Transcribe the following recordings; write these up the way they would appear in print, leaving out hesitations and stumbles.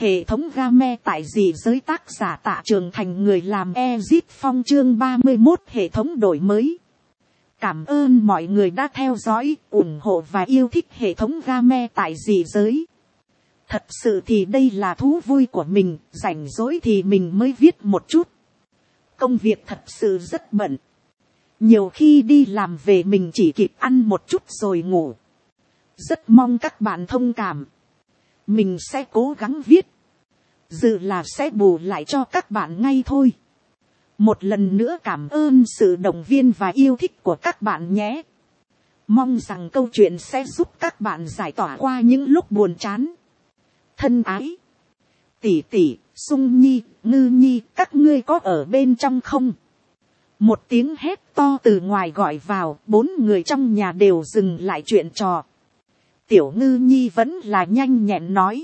Hệ thống game tại dị giới, tác giả Tạ Trường Thành, người làm Exit Phong, chương 31, hệ thống đổi mới. Cảm ơn mọi người đã theo dõi, ủng hộ và yêu thích hệ thống game tại dị giới. Thật sự thì đây là thú vui của mình, rảnh rỗi thì mình mới viết một chút. Công việc thật sự rất bận. Nhiều khi đi làm về mình chỉ kịp ăn một chút rồi ngủ. Rất mong các bạn thông cảm. Mình sẽ cố gắng viết. Dự là sẽ bù lại cho các bạn ngay thôi. Một lần nữa cảm ơn sự động viên và yêu thích của các bạn nhé. Mong rằng câu chuyện sẽ giúp các bạn giải tỏa qua những lúc buồn chán. Thân ái. Tỷ tỷ, Sung Nhi, Ngư Nhi, các ngươi có ở bên trong không? Một tiếng hét to từ ngoài gọi vào, 4 người trong nhà đều dừng lại chuyện trò. Tiểu Ngư Nhi vẫn là nhanh nhẹn nói.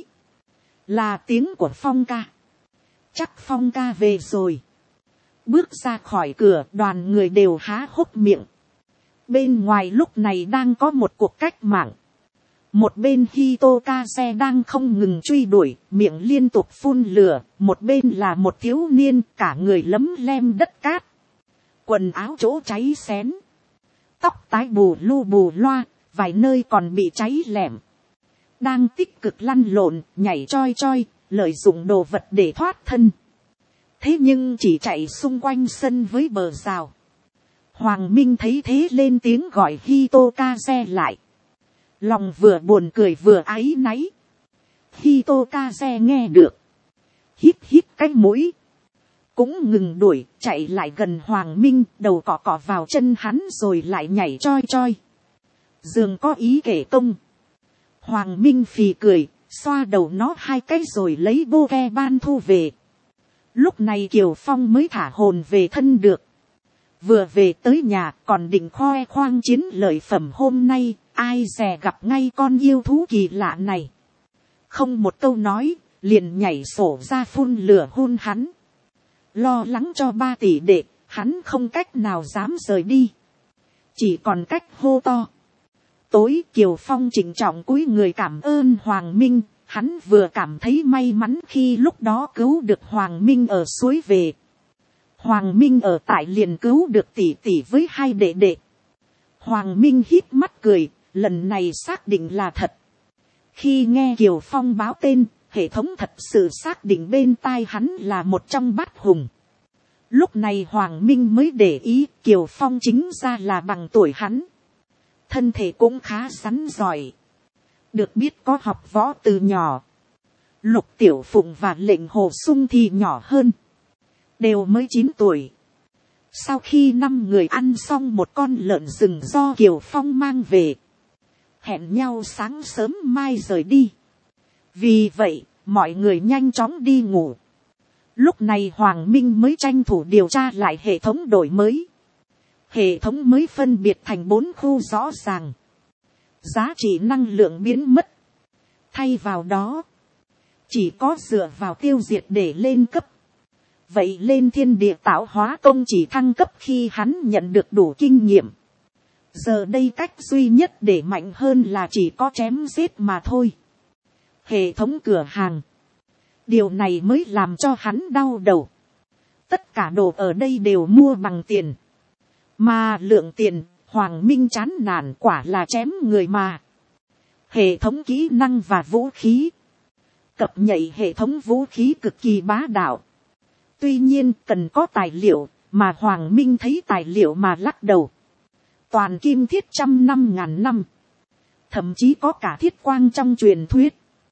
Là tiếng của Phong ca. Chắc Phong ca về rồi. Bước ra khỏi cửa, đoàn người đều há hốc miệng. Bên ngoài lúc này đang có một cuộc cách mạng. Một bên Hitokase đang không ngừng truy đuổi, miệng liên tục phun lửa. Một bên là một thiếu niên, cả người lấm lem đất cát. Quần áo chỗ cháy xén. Tóc tái bù lu bù loa, vài nơi còn bị cháy lẻm. Đang tích cực lăn lộn, nhảy choi choi, lợi dụng đồ vật để thoát thân. Thế nhưng chỉ chạy xung quanh sân với bờ rào. Hoàng Minh thấy thế lên tiếng gọi Hitokase lại. Lòng vừa buồn cười vừa áy náy. Hitokase nghe được. Hít hít cái mũi. Cũng ngừng đuổi, chạy lại gần Hoàng Minh, đầu cọ cọ vào chân hắn rồi lại nhảy choi choi. Dường có ý kể công. Hoàng Minh phì cười, xoa đầu nó 2 cái rồi lấy bô ke ban thu về. Lúc này Kiều Phong mới thả hồn về thân được. Vừa về tới nhà còn định khoe khoang chiến lợi phẩm hôm nay, ai dè gặp ngay con yêu thú kỳ lạ này. Không một câu nói, liền nhảy sổ ra phun lửa hun hắn. Lo lắng cho 3 tỷ đệ, hắn không cách nào dám rời đi. Chỉ còn cách hô to. Tối Kiều Phong trịnh trọng cúi người cảm ơn Hoàng Minh, hắn vừa cảm thấy may mắn khi lúc đó cứu được Hoàng Minh ở suối về. Hoàng Minh ở tại liền cứu được tỷ tỷ với 2 đệ đệ. Hoàng Minh híp mắt cười, lần này xác định là thật. Khi nghe Kiều Phong báo tên, hệ thống thật sự xác định bên tai hắn là một trong bát hùng. Lúc này Hoàng Minh mới để ý Kiều Phong chính ra là bằng tuổi hắn. Thân thể cũng khá rắn giỏi. Được biết có học võ từ nhỏ. Lục Tiểu Phụng và Lệnh Hồ Sung thì nhỏ hơn. Đều mới 9 tuổi. Sau khi 5 người ăn xong một con lợn rừng do Kiều Phong mang về. Hẹn nhau sáng sớm mai rời đi. Vì vậy, mọi người nhanh chóng đi ngủ. Lúc này Hoàng Minh mới tranh thủ điều tra lại hệ thống đổi mới. Hệ thống mới phân biệt thành 4 khu rõ ràng. Giá trị năng lượng biến mất. Thay vào đó, chỉ có dựa vào tiêu diệt để lên cấp. Vậy lên thiên địa tạo hóa công chỉ thăng cấp khi hắn nhận được đủ kinh nghiệm. Giờ đây cách duy nhất để mạnh hơn là chỉ có chém giết mà thôi. Hệ thống cửa hàng. Điều này mới làm cho hắn đau đầu. Tất cả đồ ở đây đều mua bằng tiền. Mà lượng tiền, Hoàng Minh chán nản quả là chém người mà. Hệ thống kỹ năng và vũ khí. Cập nhảy hệ thống vũ khí cực kỳ bá đạo. Tuy nhiên cần có tài liệu, mà Hoàng Minh thấy tài liệu mà lắc đầu. Toàn kim thiết 100.000 năm. Thậm chí có cả thiết quang trong truyền thuyết.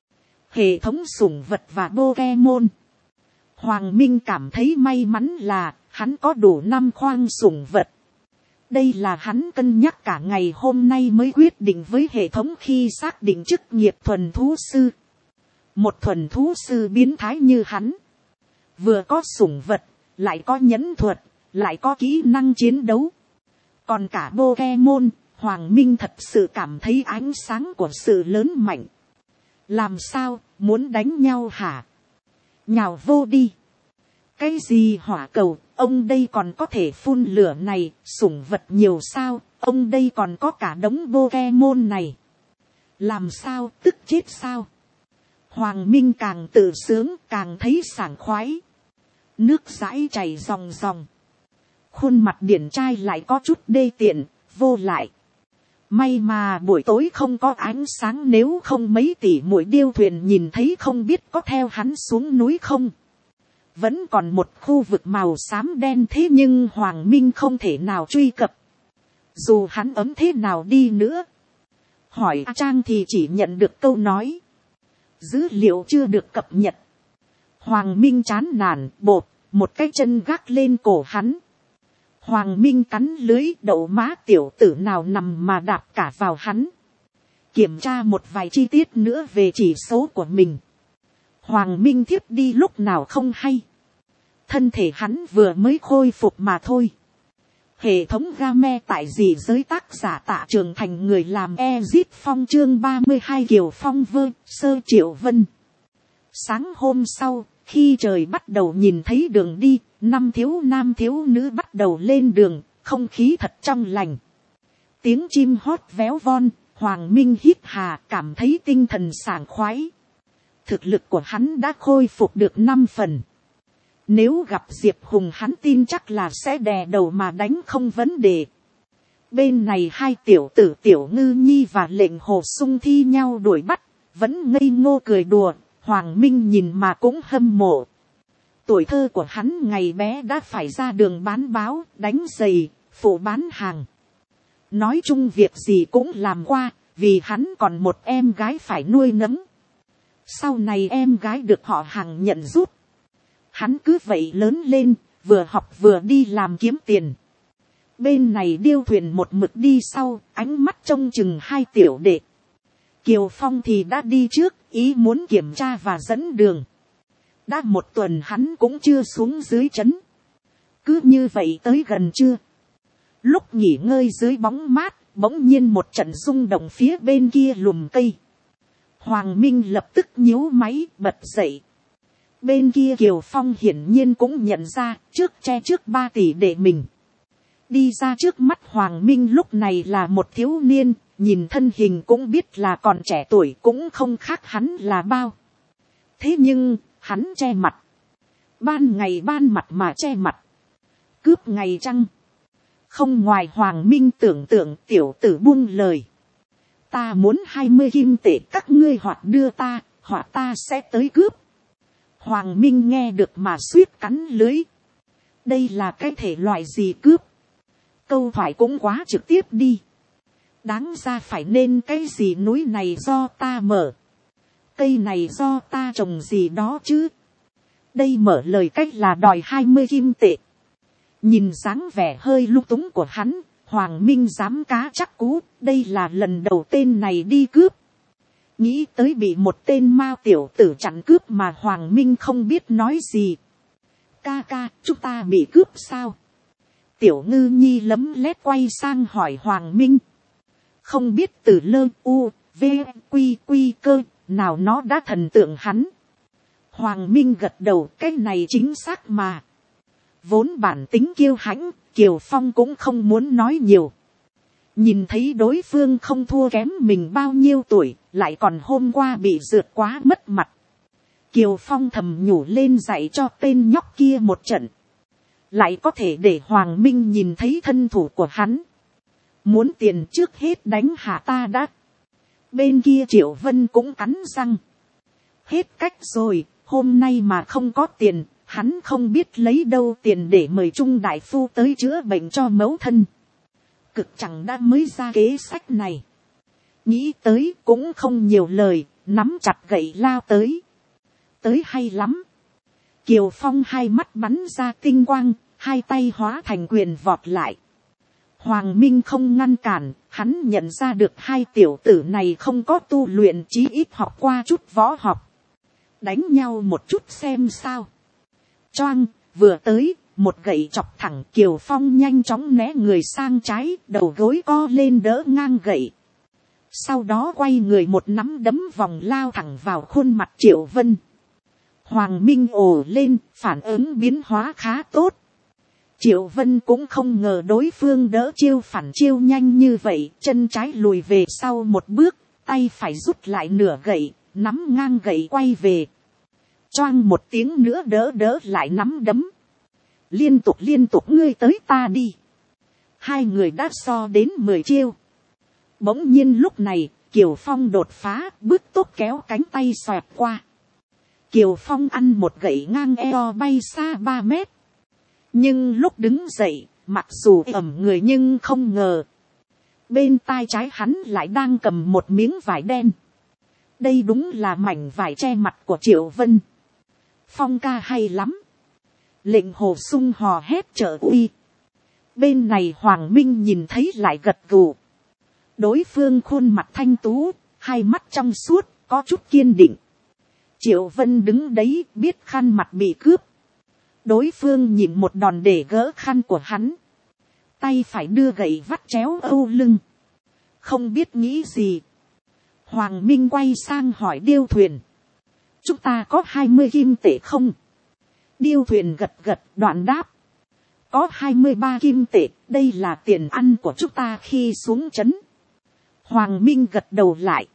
Hệ thống sủng vật và Pokemon. Hoàng Minh cảm thấy may mắn là hắn có đủ 5 khoang sủng vật. Đây là hắn cân nhắc cả ngày hôm nay mới quyết định với hệ thống khi xác định chức nghiệp thuần thú sư. Một thuần thú sư biến thái như hắn. Vừa có sủng vật, lại có nhẫn thuật, lại có kỹ năng chiến đấu. Còn cả Pokemon, Hoàng Minh thật sự cảm thấy ánh sáng của sự lớn mạnh. Làm sao, muốn đánh nhau hả? Nhào vô đi. Cái gì hỏa cầu, ông đây còn có thể phun lửa này, sủng vật nhiều sao, ông đây còn có cả đống Pokemon này. Làm sao, tức chết sao? Hoàng Minh càng tự sướng càng thấy sảng khoái. Nước dãi chảy ròng ròng. Khuôn mặt điển trai lại có chút đê tiện, vô lại. May mà buổi tối không có ánh sáng, nếu không mấy tỷ muội điêu thuyền nhìn thấy không biết có theo hắn xuống núi không. Vẫn còn một khu vực màu xám đen, thế nhưng Hoàng Minh không thể nào truy cập. Dù hắn ấm thế nào đi nữa. Hỏi A Trang thì chỉ nhận được câu nói. Dữ liệu chưa được cập nhật. Hoàng Minh chán nản, bột, một cái chân gác lên cổ hắn. Hoàng Minh cắn lưới, đậu má tiểu tử nào nằm mà đạp cả vào hắn. Kiểm tra một vài chi tiết nữa về chỉ số của mình. Hoàng Minh thiếp đi lúc nào không hay. Thân thể hắn vừa mới khôi phục mà thôi. Hệ thống game tại dị giới, tác giả Tạ Trường Thành, người làm Ezit Phong, chương 32 Kiều Phong vơ, sơ Triệu Vân. Sáng hôm sau, khi trời bắt đầu nhìn thấy đường đi, 5 thiếu nam thiếu nữ bắt đầu lên đường, không khí thật trong lành. Tiếng chim hót véo von, Hoàng Minh hít hà cảm thấy tinh thần sảng khoái. Thực lực của hắn đã khôi phục được 5 phần. Nếu gặp Diệp Hùng hắn tin chắc là sẽ đè đầu mà đánh không vấn đề. Bên này hai tiểu tử Tiểu Ngư Nhi và Lệnh Hồ Sung thi nhau đuổi bắt, vẫn ngây ngô cười đùa, Hoàng Minh nhìn mà cũng hâm mộ. Tuổi thơ của hắn ngày bé đã phải ra đường bán báo, đánh giày, phụ bán hàng. Nói chung việc gì cũng làm qua, vì hắn còn một em gái phải nuôi nấng. Sau này em gái được họ Hàng nhận giúp. Hắn cứ vậy lớn lên, vừa học vừa đi làm kiếm tiền. Bên này điêu thuyền một mực đi sau, ánh mắt trông chừng hai tiểu đệ. Kiều Phong thì đã đi trước, ý muốn kiểm tra và dẫn đường. Đã một tuần hắn cũng chưa xuống dưới trấn. Cứ như vậy tới gần trưa. Lúc nghỉ ngơi dưới bóng mát, bỗng nhiên một trận rung động phía bên kia lùm cây. Hoàng Minh lập tức nhíu máy bật dậy. Bên kia Kiều Phong hiển nhiên cũng nhận ra, trước che trước 3 tỷ đệ mình. Đi ra trước mắt Hoàng Minh lúc này là một thiếu niên, nhìn thân hình cũng biết là còn trẻ tuổi, cũng không khác hắn là bao. Thế nhưng, hắn che mặt. Ban ngày ban mặt mà che mặt. Cướp ngày trăng. Không ngoài Hoàng Minh tưởng tượng, tiểu tử buông lời. Ta muốn 20 kim tệ các ngươi hoặc đưa ta, hoặc ta sẽ tới cướp. Hoàng Minh nghe được mà suýt cắn lưới. Đây là cái thể loại gì cướp? Câu thoại cũng quá trực tiếp đi. Đáng ra phải nên cái gì núi này do ta mở. Cây này do ta trồng gì đó chứ. Đây mở lời cách là đòi 20 kim tệ. Nhìn dáng vẻ hơi lung túng của hắn, Hoàng Minh dám cá chắc cú, đây là lần đầu tên này đi cướp. Nghĩ tới bị một tên mao tiểu tử chặn cướp mà Hoàng Minh không biết nói gì. Ca ca, chúng ta bị cướp sao? Tiểu Ngư Nhi lấm lét quay sang hỏi Hoàng Minh. Không biết từ lơ u, v, quy quy cơ, nào nó đã thần tượng hắn. Hoàng Minh gật đầu, cái này chính xác mà. Vốn bản tính kiêu hãnh, Kiều Phong cũng không muốn nói nhiều. Nhìn thấy đối phương không thua kém mình bao nhiêu tuổi, lại còn hôm qua bị rượt quá mất mặt. Kiều Phong thầm nhủ lên dạy cho tên nhóc kia một trận. Lại có thể để Hoàng Minh nhìn thấy thân thủ của hắn. Muốn tiền trước hết đánh hạ ta đã. Bên kia Triệu Vân cũng cắn răng. Hết cách rồi, hôm nay mà không có tiền, hắn không biết lấy đâu tiền để mời Trung đại phu tới chữa bệnh cho mẫu thân. Cực chẳng đã mới ra kế sách này. Nghĩ tới cũng không nhiều lời, nắm chặt gậy lao tới. Tới hay lắm. Kiều Phong hai mắt bắn ra tinh quang, hai tay hóa thành quyền vọt lại. Hoàng Minh không ngăn cản, hắn nhận ra được hai tiểu tử này không có tu luyện, chí ít học qua chút võ học. Đánh nhau một chút xem sao. Choang, vừa tới, một gậy chọc thẳng, Kiều Phong nhanh chóng né người sang trái, đầu gối co lên đỡ ngang gậy. Sau đó quay người một nắm đấm vòng lao thẳng vào khuôn mặt Triệu Vân. Hoàng Minh ồ lên, phản ứng biến hóa khá tốt. Triệu Vân cũng không ngờ đối phương đỡ chiêu phản chiêu nhanh như vậy, chân trái lùi về sau một bước, tay phải rút lại nửa gậy, nắm ngang gậy quay về, choang một tiếng nữa đỡ lại nắm đấm, liên tục ngươi tới ta đi, hai người đã so đến 10 chiêu. Bỗng nhiên lúc này, Kiều Phong đột phá, bước tốt kéo cánh tay xoẹt qua. Kiều Phong ăn một gậy ngang eo bay xa 3 mét. Nhưng lúc đứng dậy, mặc dù ẩm người nhưng không ngờ. Bên tai trái hắn lại đang cầm một miếng vải đen. Đây đúng là mảnh vải che mặt của Triệu Vân. Phong ca hay lắm. Lệnh Hồ Sung hò hét trợ uy. Bên này Hoàng Minh nhìn thấy lại gật gù. Đối phương khuôn mặt thanh tú, hai mắt trong suốt, có chút kiên định. Triệu Vân đứng đấy biết khăn mặt bị cướp. Đối phương nhìn một đòn để gỡ khăn của hắn. Tay phải đưa gậy vắt chéo âu lưng. Không biết nghĩ gì. Hoàng Minh quay sang hỏi Điêu Thuyền. Chúng ta có 20 kim tệ không? Điêu Thuyền gật đoạn đáp. Có 23 kim tệ, đây là tiền ăn của chúng ta khi xuống trấn. Hoàng Minh gật đầu lại.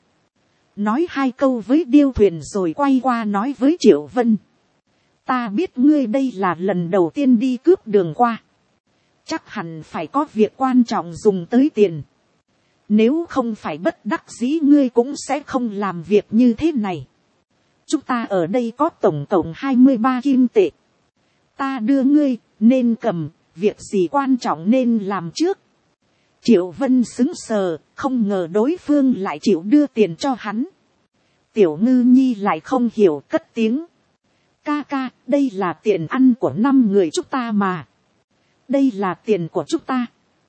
Nói hai câu với Điêu Thuyền rồi quay qua nói với Triệu Vân. Ta biết ngươi đây là lần đầu tiên đi cướp đường qua. Chắc hẳn phải có việc quan trọng dùng tới tiền. Nếu không phải bất đắc dĩ ngươi cũng sẽ không làm việc như thế này. Chúng ta ở đây có tổng cộng 23 kim tệ. Ta đưa ngươi, nên cầm, việc gì quan trọng nên làm trước. Triệu Vân sững sờ, không ngờ đối phương lại chịu đưa tiền cho hắn. Tiểu Ngư Nhi lại không hiểu cất tiếng. Ca, đây là tiền ăn của 5 người chúng ta mà. Đây là tiền của chúng ta.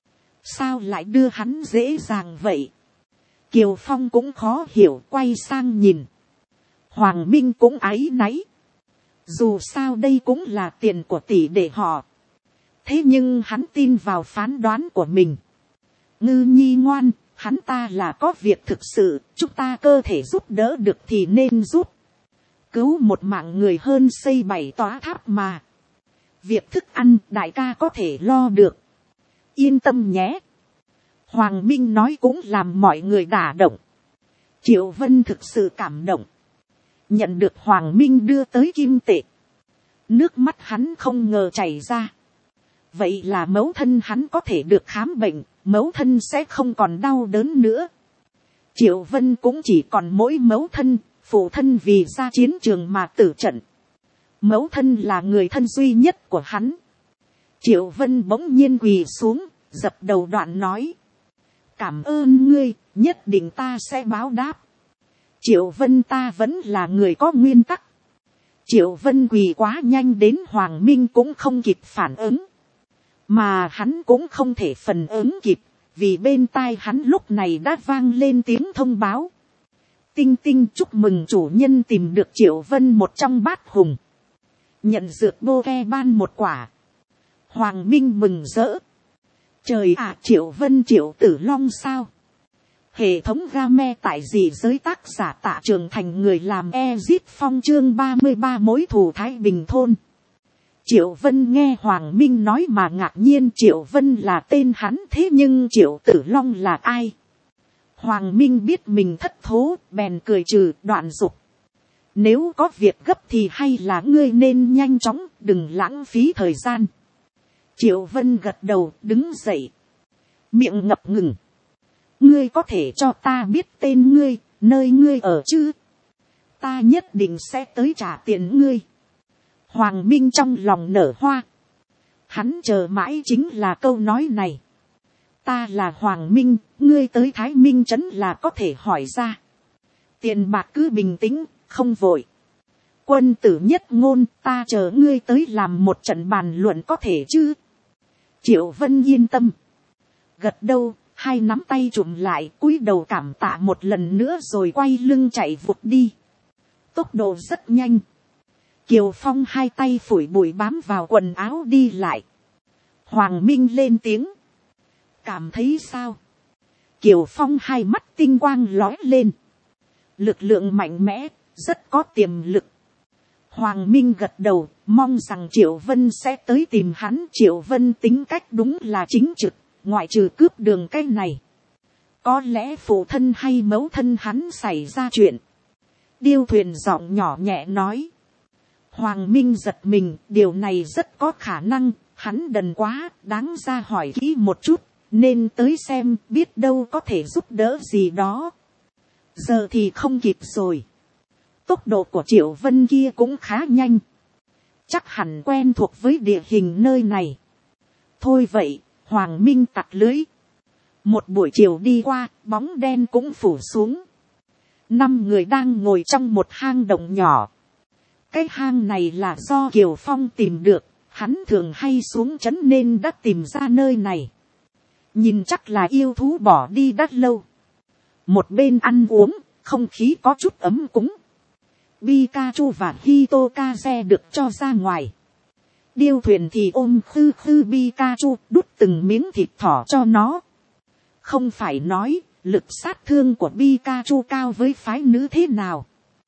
Sao lại đưa hắn dễ dàng vậy? Kiều Phong cũng khó hiểu, quay sang nhìn. Hoàng Minh cũng áy náy. Dù sao đây cũng là tiền của tỷ đệ họ. Thế nhưng hắn tin vào phán đoán của mình. Ngư Nhi ngoan, hắn ta là có việc thực sự, chúng ta cơ thể giúp đỡ được thì nên giúp. Cứu một mạng người hơn xây 7 tòa tháp mà. Việc thức ăn đại ca có thể lo được. Yên tâm nhé. Hoàng Minh nói cũng làm mọi người đả động. Triệu Vân thực sự cảm động. Nhận được Hoàng Minh đưa tới kim tệ. Nước mắt hắn không ngờ chảy ra. Vậy là mẫu thân hắn có thể được khám bệnh, mẫu thân sẽ không còn đau đớn nữa. Triệu Vân cũng chỉ còn mỗi mẫu thân, phụ thân vì ra chiến trường mà tử trận. Mẫu thân là người thân duy nhất của hắn. Triệu Vân bỗng nhiên quỳ xuống, dập đầu đoạn nói. Cảm ơn ngươi, nhất định ta sẽ báo đáp. Triệu Vân ta vẫn là người có nguyên tắc. Triệu Vân quỳ quá nhanh đến Hoàng Minh cũng không kịp phản ứng. Mà hắn cũng không thể phản ứng kịp, vì bên tai hắn lúc này đã vang lên tiếng thông báo. Tinh Tinh chúc mừng chủ nhân tìm được Triệu Vân một trong bát hùng. Nhận dược bô ke ban một quả. Hoàng Minh mừng rỡ. Trời ạ, Triệu Vân Triệu Tử Long sao? Hệ thống game tại gì giới tác giả Tạ Trường Thành người làm Ezit Phong chương 33 mối thù Thái Bình thôn. Triệu Vân nghe Hoàng Minh nói mà ngạc nhiên. Triệu Vân là tên hắn, thế nhưng Triệu Tử Long là ai? Hoàng Minh biết mình thất thố, bèn cười trừ đoạn dục. Nếu có việc gấp thì hay là ngươi nên nhanh chóng, đừng lãng phí thời gian. Triệu Vân gật đầu, đứng dậy. Miệng ngập ngừng. Ngươi có thể cho ta biết tên ngươi, nơi ngươi ở chứ? Ta nhất định sẽ tới trả tiền ngươi. Hoàng Minh trong lòng nở hoa. Hắn chờ mãi chính là câu nói này. Ta là Hoàng Minh, ngươi tới Thái Minh trấn là có thể hỏi ra. Tiền bạc cứ bình tĩnh, không vội. Quân tử nhất ngôn, ta chờ ngươi tới làm một trận bàn luận có thể chứ? Triệu Vân yên tâm. Gật đầu, hai nắm tay chụm lại, cúi đầu cảm tạ một lần nữa rồi quay lưng chạy vụt đi. Tốc độ rất nhanh. Kiều Phong hai tay phủi bụi bám vào quần áo đi lại. Hoàng Minh lên tiếng. Cảm thấy sao? Kiều Phong hai mắt tinh quang lóe lên. Lực lượng mạnh mẽ, rất có tiềm lực. Hoàng Minh gật đầu, mong rằng Triệu Vân sẽ tới tìm hắn. Triệu Vân tính cách đúng là chính trực, ngoại trừ cướp đường cái này. Có lẽ phụ thân hay mẫu thân hắn xảy ra chuyện. Điêu thuyền giọng nhỏ nhẹ nói. Hoàng Minh giật mình, điều này rất có khả năng, hắn đần quá, đáng ra hỏi kỹ một chút, nên tới xem, biết đâu có thể giúp đỡ gì đó. Giờ thì không kịp rồi. Tốc độ của Triệu Vân kia cũng khá nhanh. Chắc hẳn quen thuộc với địa hình nơi này. Thôi vậy, Hoàng Minh tặc lưới. Một buổi chiều đi qua, bóng đen cũng phủ xuống. 5 người đang ngồi trong một hang động nhỏ. Cái hang này là do Kiều Phong tìm được, hắn thường hay xuống trấn nên đã tìm ra nơi này. Nhìn chắc là yêu thú bỏ đi đã lâu. Một bên ăn uống, không khí có chút ấm cúng. Pikachu và Hitokaze được cho ra ngoài. Điêu thuyền thì ôm khư khư Pikachu, đút từng miếng thịt thỏ cho nó. Không phải nói, lực sát thương của Pikachu cao với phái nữ thế nào.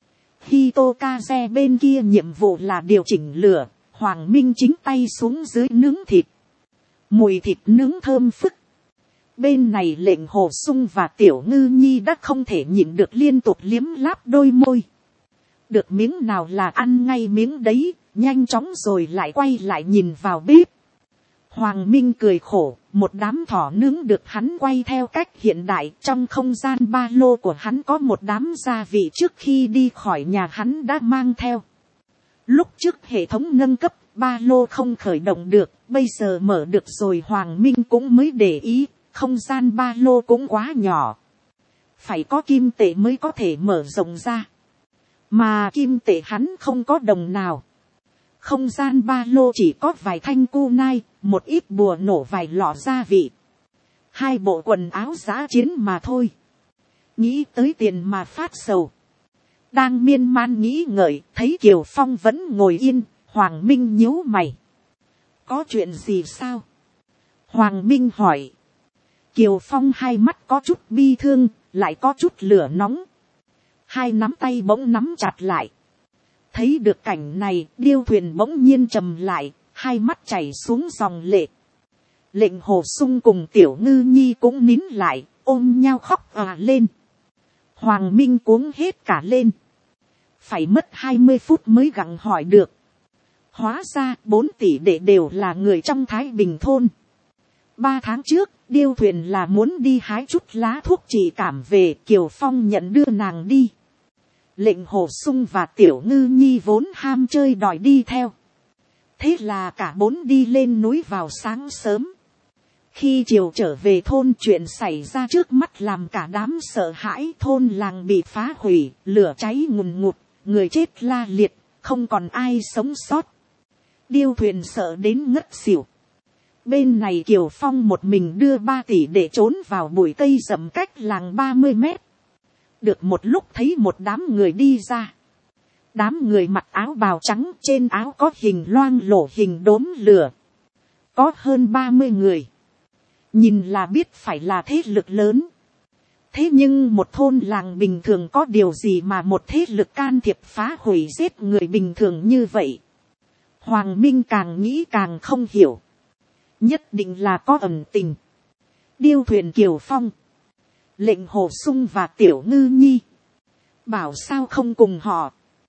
Hitokaze bên kia nhiệm vụ là điều chỉnh lửa, Hoàng Minh chính tay xuống dưới nướng thịt. Mùi thịt nướng thơm phức. Bên này Lệnh Hồ Sung và Tiểu Ngư Nhi đã không thể nhịn được liên tục liếm láp đôi môi. Được miếng nào là ăn ngay miếng đấy, nhanh chóng rồi lại quay lại nhìn vào bếp. Hoàng Minh cười khổ, một đám thỏ nướng được hắn quay theo cách hiện đại. Trong không gian ba lô của hắn có một đám gia vị trước khi đi khỏi nhà hắn đã mang theo. Lúc trước hệ thống nâng cấp, ba lô không khởi động được, bây giờ mở được rồi Hoàng Minh cũng mới để ý, không gian ba lô cũng quá nhỏ. Phải có kim tệ mới có thể mở rộng ra. Mà kim tệ hắn không có đồng nào. Không gian ba lô chỉ có vài thanh kunai, một ít bùa nổ vài lọ gia vị. 2 bộ quần áo dã chiến mà thôi. Nghĩ tới tiền mà phát sầu. Đang miên man nghĩ ngợi, thấy Kiều Phong vẫn ngồi yên, Hoàng Minh nhíu mày. Có chuyện gì sao? Hoàng Minh hỏi. Kiều Phong hai mắt có chút bi thương, lại có chút lửa nóng. 2 nắm tay bỗng nắm chặt lại. Thấy được cảnh này, điêu thuyền bỗng nhiên trầm lại, 2 mắt chảy xuống dòng lệ. Lệnh Hồ Sung cùng Tiểu Ngư Nhi cũng nín lại, ôm nhau khóc lên. Hoàng Minh cuống hết cả lên. Phải mất 20 phút mới gặng hỏi được. Hóa ra 4 tỷ đệ đều là người trong Thái Bình thôn. 3 tháng trước, điêu thuyền là muốn đi hái chút lá thuốc trị cảm về, Kiều Phong nhận đưa nàng đi. Lệnh Hồ Sung và Tiểu Ngư Nhi vốn ham chơi đòi đi theo. Thế là cả 4 đi lên núi vào sáng sớm. Khi chiều trở về thôn, chuyện xảy ra trước mắt làm cả đám sợ hãi. Thôn làng bị phá hủy, lửa cháy ngùn ngụt, người chết la liệt, không còn ai sống sót. Điêu thuyền sợ đến ngất xỉu. Bên này Kiều Phong một mình đưa 3 tỷ để trốn vào bụi cây rậm cách làng 30 mét. Được một lúc thấy một đám người đi ra. Đám người mặc áo bào trắng, trên áo có hình loang lổ hình đốm lửa. Có hơn 30 người. Nhìn là biết phải là thế lực lớn. Thế nhưng một thôn làng bình thường có điều gì mà một thế lực can thiệp phá hủy giết người bình thường như vậy. Hoàng Minh càng nghĩ càng không hiểu. Nhất định là có ẩn tình. Điêu thuyền Kiều Phong, Lệnh Hồ Sung và Tiểu Ngư Nhi. Bảo sao không cùng họ.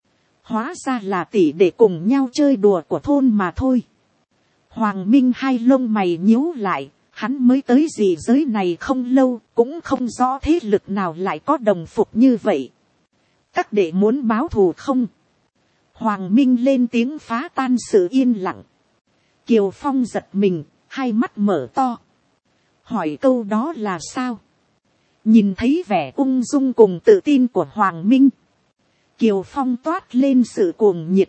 Hóa ra là tỷ để cùng nhau chơi đùa của thôn mà thôi. Hoàng Minh hai lông mày nhíu lại. Hắn mới tới dị giới này không lâu, cũng không rõ thế lực nào lại có đồng phục như vậy. Các đệ muốn báo thù không? Hoàng Minh lên tiếng phá tan sự yên lặng. Kiều Phong giật mình, 2 mắt mở to. Hỏi câu đó là sao? Nhìn thấy vẻ ung dung cùng tự tin của Hoàng Minh. Kiều Phong toát lên sự cuồng nhiệt.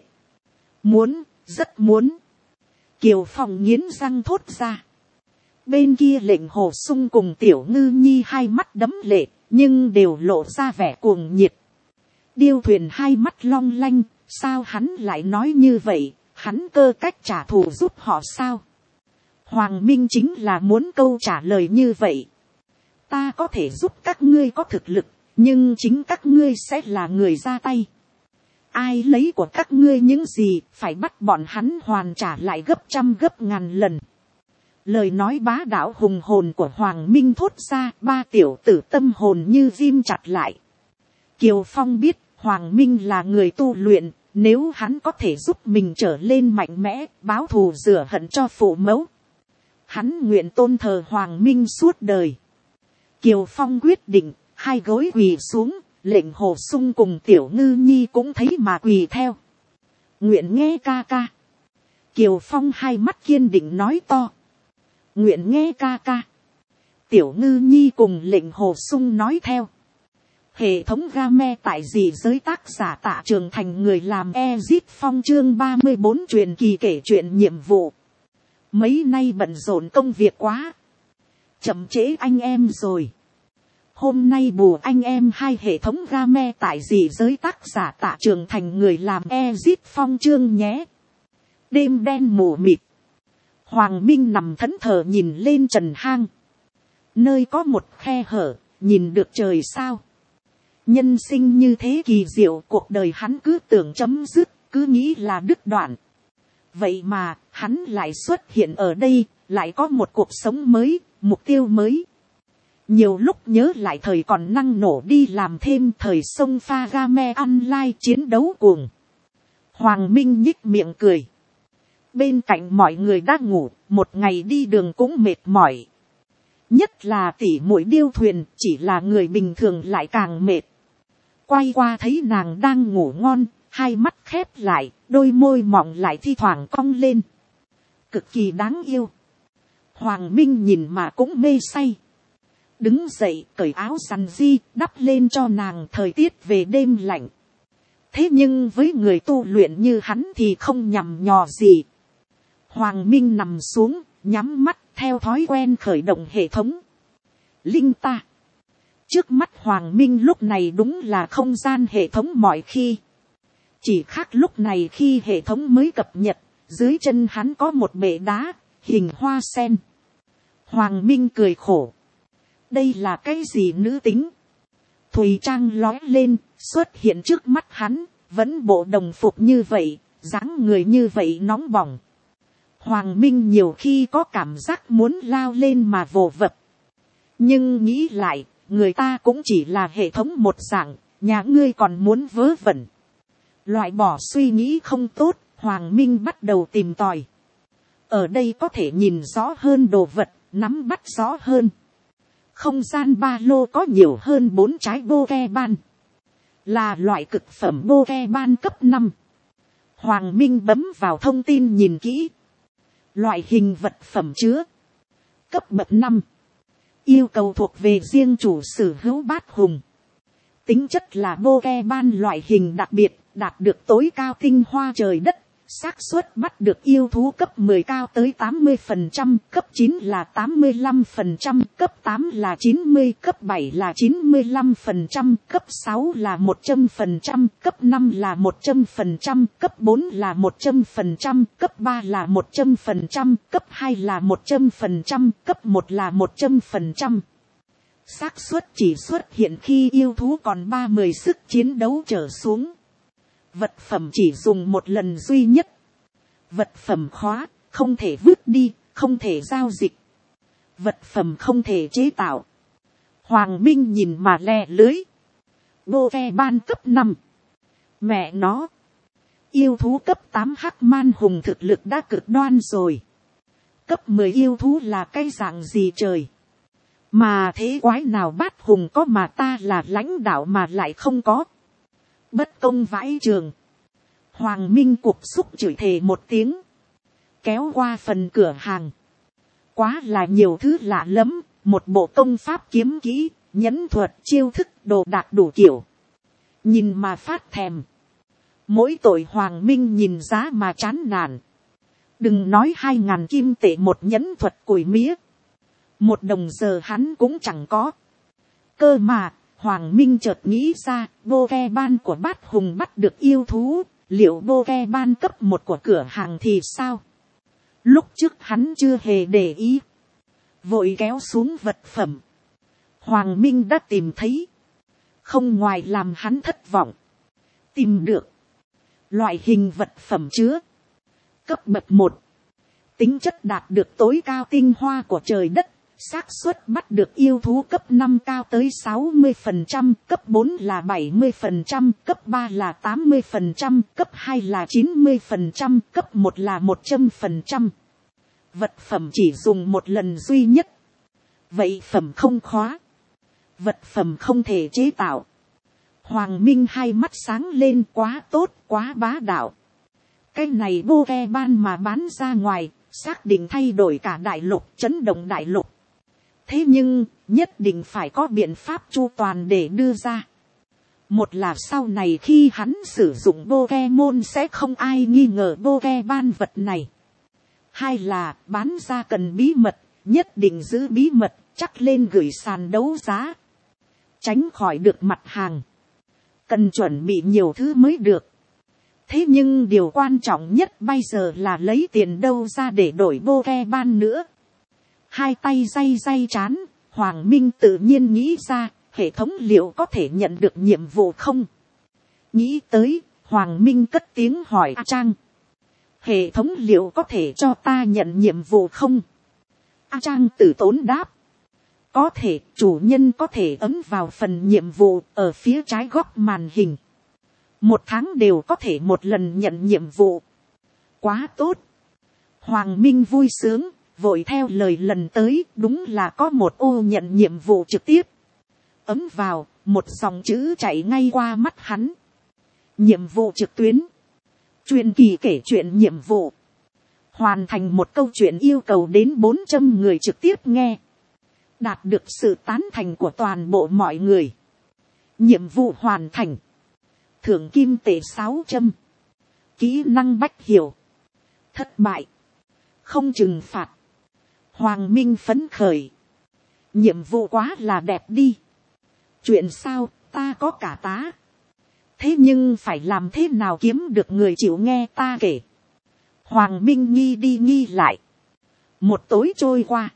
Muốn, rất muốn. Kiều Phong nghiến răng thốt ra. Bên kia Lệnh Hồ Sung cùng Tiểu Ngư Nhi 2 mắt đẫm lệ, nhưng đều lộ ra vẻ cuồng nhiệt. Điêu thuyền 2 mắt long lanh, sao hắn lại nói như vậy, hắn cơ cách trả thù giúp họ sao? Hoàng Minh chính là muốn câu trả lời như vậy. Ta có thể giúp các ngươi có thực lực, nhưng chính các ngươi sẽ là người ra tay. Ai lấy của các ngươi những gì, phải bắt bọn hắn hoàn trả lại gấp trăm gấp ngàn lần. Lời nói bá đạo hùng hồn của Hoàng Minh thốt ra, 3 tiểu tử tâm hồn như ghim chặt lại. Kiều Phong biết Hoàng Minh là người tu luyện, nếu hắn có thể giúp mình trở lên mạnh mẽ, báo thù rửa hận cho phụ mẫu, hắn nguyện tôn thờ Hoàng Minh suốt đời. Kiều Phong quyết định, hai gối quỳ xuống, lệnh Hồ Sung cùng Tiểu Ngư Nhi cũng thấy mà quỳ theo. Nguyện nghe ca ca. Kiều Phong hai mắt kiên định nói to. Nguyện nghe ca ca. Tiểu Ngư Nhi cùng lệnh Hồ Sung nói theo. Hệ thống game tại dị giới tác giả Tạ Trường Thành, người làm Ezit Phong, chương 34 truyền kỳ kể chuyện nhiệm vụ. Mấy nay bận rộn công việc quá, chậm trễ anh em rồi. Hôm nay bù anh em hai hệ thống game tại dị giới tác giả Tạ Trường Thành, người làm Ezit Phong chương nhé. Đêm đen mù mịt, Hoàng Minh nằm thẫn thờ nhìn lên trần hang, nơi có một khe hở, nhìn được trời sao. Nhân sinh như thế kỳ diệu, cuộc đời hắn cứ tưởng chấm dứt, cứ nghĩ là đứt đoạn. Vậy mà, hắn lại xuất hiện ở đây, lại có một cuộc sống mới, mục tiêu mới. Nhiều lúc nhớ lại thời còn năng nổ đi làm thêm, thời sông pha game online chiến đấu cuồng. Hoàng Minh nhích miệng cười. Bên cạnh mọi người đã ngủ, một ngày đi đường cũng mệt mỏi. Nhất là tỷ muội điêu thuyền, chỉ là người bình thường lại càng mệt. Quay qua thấy nàng đang ngủ ngon, hai mắt khép lại, đôi môi mọng lại thi thoảng cong lên. Cực kỳ đáng yêu. Hoàng Minh nhìn mà cũng mê say. Đứng dậy, cởi áo sằn di, đắp lên cho nàng, thời tiết về đêm lạnh. Thế nhưng với người tu luyện như hắn thì không nhằm nhò gì. Hoàng Minh nằm xuống, nhắm mắt, theo thói quen khởi động hệ thống. Linh ta. Trước mắt Hoàng Minh lúc này đúng là không gian hệ thống mọi khi. Chỉ khác lúc này khi hệ thống mới cập nhật, dưới chân hắn có một bệ đá, hình hoa sen. Hoàng Minh cười khổ. Đây là cái gì nữ tính? Thùy trang lói lên, xuất hiện trước mắt hắn, vẫn bộ đồng phục như vậy, dáng người như vậy nóng bỏng. Hoàng Minh nhiều khi có cảm giác muốn lao lên mà vồ vập. Nhưng nghĩ lại, người ta cũng chỉ là hệ thống một dạng, nhà ngươi còn muốn vớ vẩn. Loại bỏ suy nghĩ không tốt, Hoàng Minh bắt đầu tìm tòi. Ở đây có thể nhìn rõ hơn đồ vật, nắm bắt rõ hơn. Không gian ba lô có nhiều hơn 4 trái Pokemon. Là loại cực phẩm Pokemon cấp 5. Hoàng Minh bấm vào thông tin nhìn kỹ. Loại hình vật phẩm chứa. Cấp bậc 5. Yêu cầu thuộc về riêng chủ sở hữu bát hùng. Tính chất là Pokemon loại hình đặc biệt, đạt được tối cao tinh hoa trời đất. Xác suất bắt được yêu thú cấp 10 cao tới 80%, cấp 9 là 85%, cấp 8 là 90%, cấp 7 là 95%, cấp 6 là 100%, cấp 5 là 100%, cấp 4 là 100%, cấp 3 là 100%, cấp 2 là 100%, cấp 1 là 100%. Xác suất chỉ xuất hiện khi yêu thú còn 30 sức chiến đấu trở xuống. Vật phẩm chỉ dùng một lần duy nhất. Vật phẩm khóa, không thể vứt đi, không thể giao dịch. Vật phẩm không thể chế tạo. Hoàng Minh nhìn mà lè lưới. Pokemon cấp 5. Mẹ nó. Yêu thú cấp 8 hắc man hùng thực lực đã cực đoan rồi. Cấp 10 yêu thú là cái dạng gì trời. Mà thế quái nào bát hùng có mà ta là lãnh đạo mà lại không có. Bất công vãi trường. Hoàng Minh cục xúc chửi thề một tiếng. Kéo qua phần cửa hàng. Quá là nhiều thứ lạ lắm. Một bộ công pháp kiếm kỹ, nhẫn thuật, chiêu thức, đồ đạc đủ kiểu. Nhìn mà phát thèm. Mỗi tội Hoàng Minh nhìn giá mà chán nản. Đừng nói 2.000 kim tệ một nhẫn thuật củi mía. 1 đồng giờ hắn cũng chẳng có. Cơ mà. Hoàng Minh chợt nghĩ ra, Pokemon của bát hùng bắt được yêu thú, liệu Pokemon cấp 1 của cửa hàng thì sao? Lúc trước hắn chưa hề để ý. Vội kéo xuống vật phẩm. Hoàng Minh đã tìm thấy. Không ngoài làm hắn thất vọng. Tìm được. Loại hình vật phẩm chứa. Cấp bậc 1. Tính chất đạt được tối cao tinh hoa của trời đất. xác suất bắt được yêu thú cấp 5 cao tới 60%, cấp 4 là 70%, cấp 3 là 80%, cấp 2 là 90%, cấp 1 là 100%. Vật phẩm chỉ dùng một lần duy nhất. Vậy phẩm không khóa. Vật phẩm không thể chế tạo. Hoàng Minh hai mắt sáng lên, quá tốt, quá bá đạo. Cái này Pokemon mà bán ra ngoài, xác định thay đổi cả đại lục, chấn động đại lục. Thế nhưng, nhất định phải có biện pháp chu toàn để đưa ra. Một là sau này khi hắn sử dụng Pokemon sẽ không ai nghi ngờ Pokemon vật này. Hai là bán ra cần bí mật, nhất định giữ bí mật, chắc lên gửi sàn đấu giá. Tránh khỏi được mặt hàng. Cần chuẩn bị nhiều thứ mới được. Thế nhưng điều quan trọng nhất bây giờ là lấy tiền đâu ra để đổi Pokemon nữa. Hai tay day day chán, Hoàng Minh tự nhiên nghĩ ra, hệ thống liệu có thể nhận được nhiệm vụ không? Nghĩ tới, Hoàng Minh cất tiếng hỏi A Trang. Hệ thống liệu có thể cho ta nhận nhiệm vụ không? A Trang tử tốn đáp. Có thể, chủ nhân có thể ấn vào phần nhiệm vụ ở phía trái góc màn hình. Một tháng đều có thể một lần nhận nhiệm vụ. Quá tốt. Hoàng Minh vui sướng, vội theo lời lần tới, đúng là có một ô nhận nhiệm vụ trực tiếp. Ấn vào, một dòng chữ chạy ngay qua mắt hắn. Nhiệm vụ trực tuyến. Truyền kỳ kể chuyện nhiệm vụ. Hoàn thành một câu chuyện yêu cầu đến 400 người trực tiếp nghe. Đạt được sự tán thành của toàn bộ mọi người. Nhiệm vụ hoàn thành. Thưởng kim tệ 600. Kỹ năng bách hiểu. Thất bại. Không trừng phạt. Hoàng Minh phấn khởi. Nhiệm vụ quá là đẹp đi. Chuyện sao, ta có cả tá. Thế nhưng phải làm thế nào kiếm được người chịu nghe ta kể. Hoàng Minh nghi đi nghi lại. Một tối trôi qua.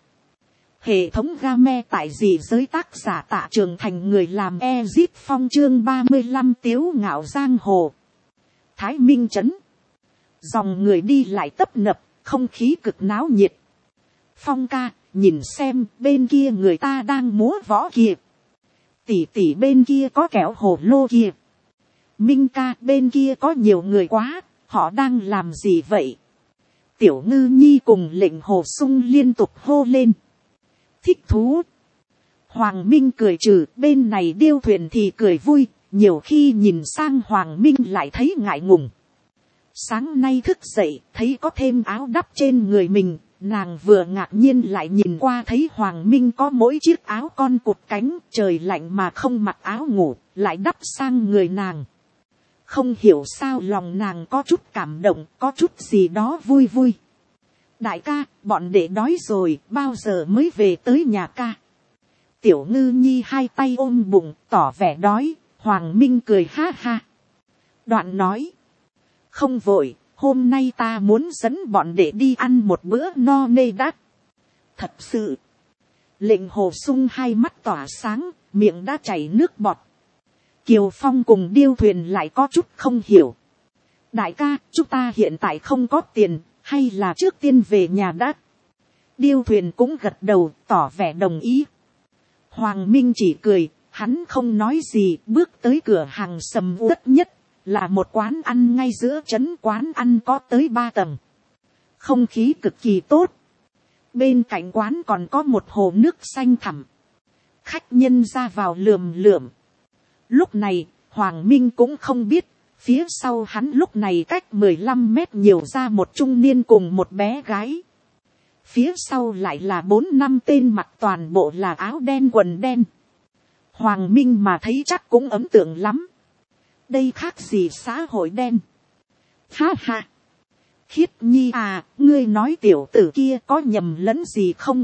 Hệ thống game tại gì giới tác giả Tạ Trường Thành người làm Ezip Phong chương 35 tiếu ngạo giang hồ. Thái Minh trấn. Dòng người đi lại tấp nập, không khí cực náo nhiệt. Phong ca, nhìn xem, bên kia người ta đang múa võ kìa. Tỷ tỷ bên kia có kẹo hồ lô kìa. Minh ca, bên kia có nhiều người quá, họ đang làm gì vậy? Tiểu Ngư Nhi cùng Lệnh Hồ Sung liên tục hô lên. Thích thú. Hoàng Minh cười trừ, bên này điêu thuyền thì cười vui, nhiều khi nhìn sang Hoàng Minh lại thấy ngại ngùng. Sáng nay thức dậy, thấy có thêm áo đắp trên người mình, nàng vừa ngạc nhiên lại nhìn qua thấy Hoàng Minh có mỗi chiếc áo con cụt cánh, trời lạnh mà không mặc áo ngủ, lại đắp sang người nàng. Không hiểu sao lòng nàng có chút cảm động, có chút gì đó vui vui. Đại ca, bọn đệ đói rồi, bao giờ mới về tới nhà ca? Tiểu Ngư Nhi hai tay ôm bụng, tỏ vẻ đói, Hoàng Minh cười ha ha. Đoạn nói, không vội, hôm nay ta muốn dẫn bọn đệ đi ăn một bữa no nê đắt. Thật sự, Lệnh Hồ Sung hai mắt tỏa sáng, miệng đã chảy nước bọt. Kiều Phong cùng điêu thuyền lại có chút không hiểu. Đại ca, chúng ta hiện tại không có tiền, hay là trước tiên về nhà đã? Điêu thuyền cũng gật đầu, tỏ vẻ đồng ý. Hoàng Minh chỉ cười, hắn không nói gì, bước tới cửa hàng sầm uất nhất, là một quán ăn ngay giữa trấn. Quán ăn có tới 3 tầng. Không khí cực kỳ tốt. Bên cạnh quán còn có một hồ nước xanh thẳm. Khách nhân ra vào lườm lượm. Lúc này, Hoàng Minh cũng không biết, phía sau hắn lúc này cách 15 mét nhiều ra một trung niên cùng một bé gái. Phía sau lại là 4-5 tên mặc toàn bộ là áo đen quần đen. Hoàng Minh mà thấy chắc cũng ấn tượng lắm. Đây khác gì xã hội đen. Ha ha. Khiết Nhi à, ngươi nói tiểu tử kia có nhầm lẫn gì không?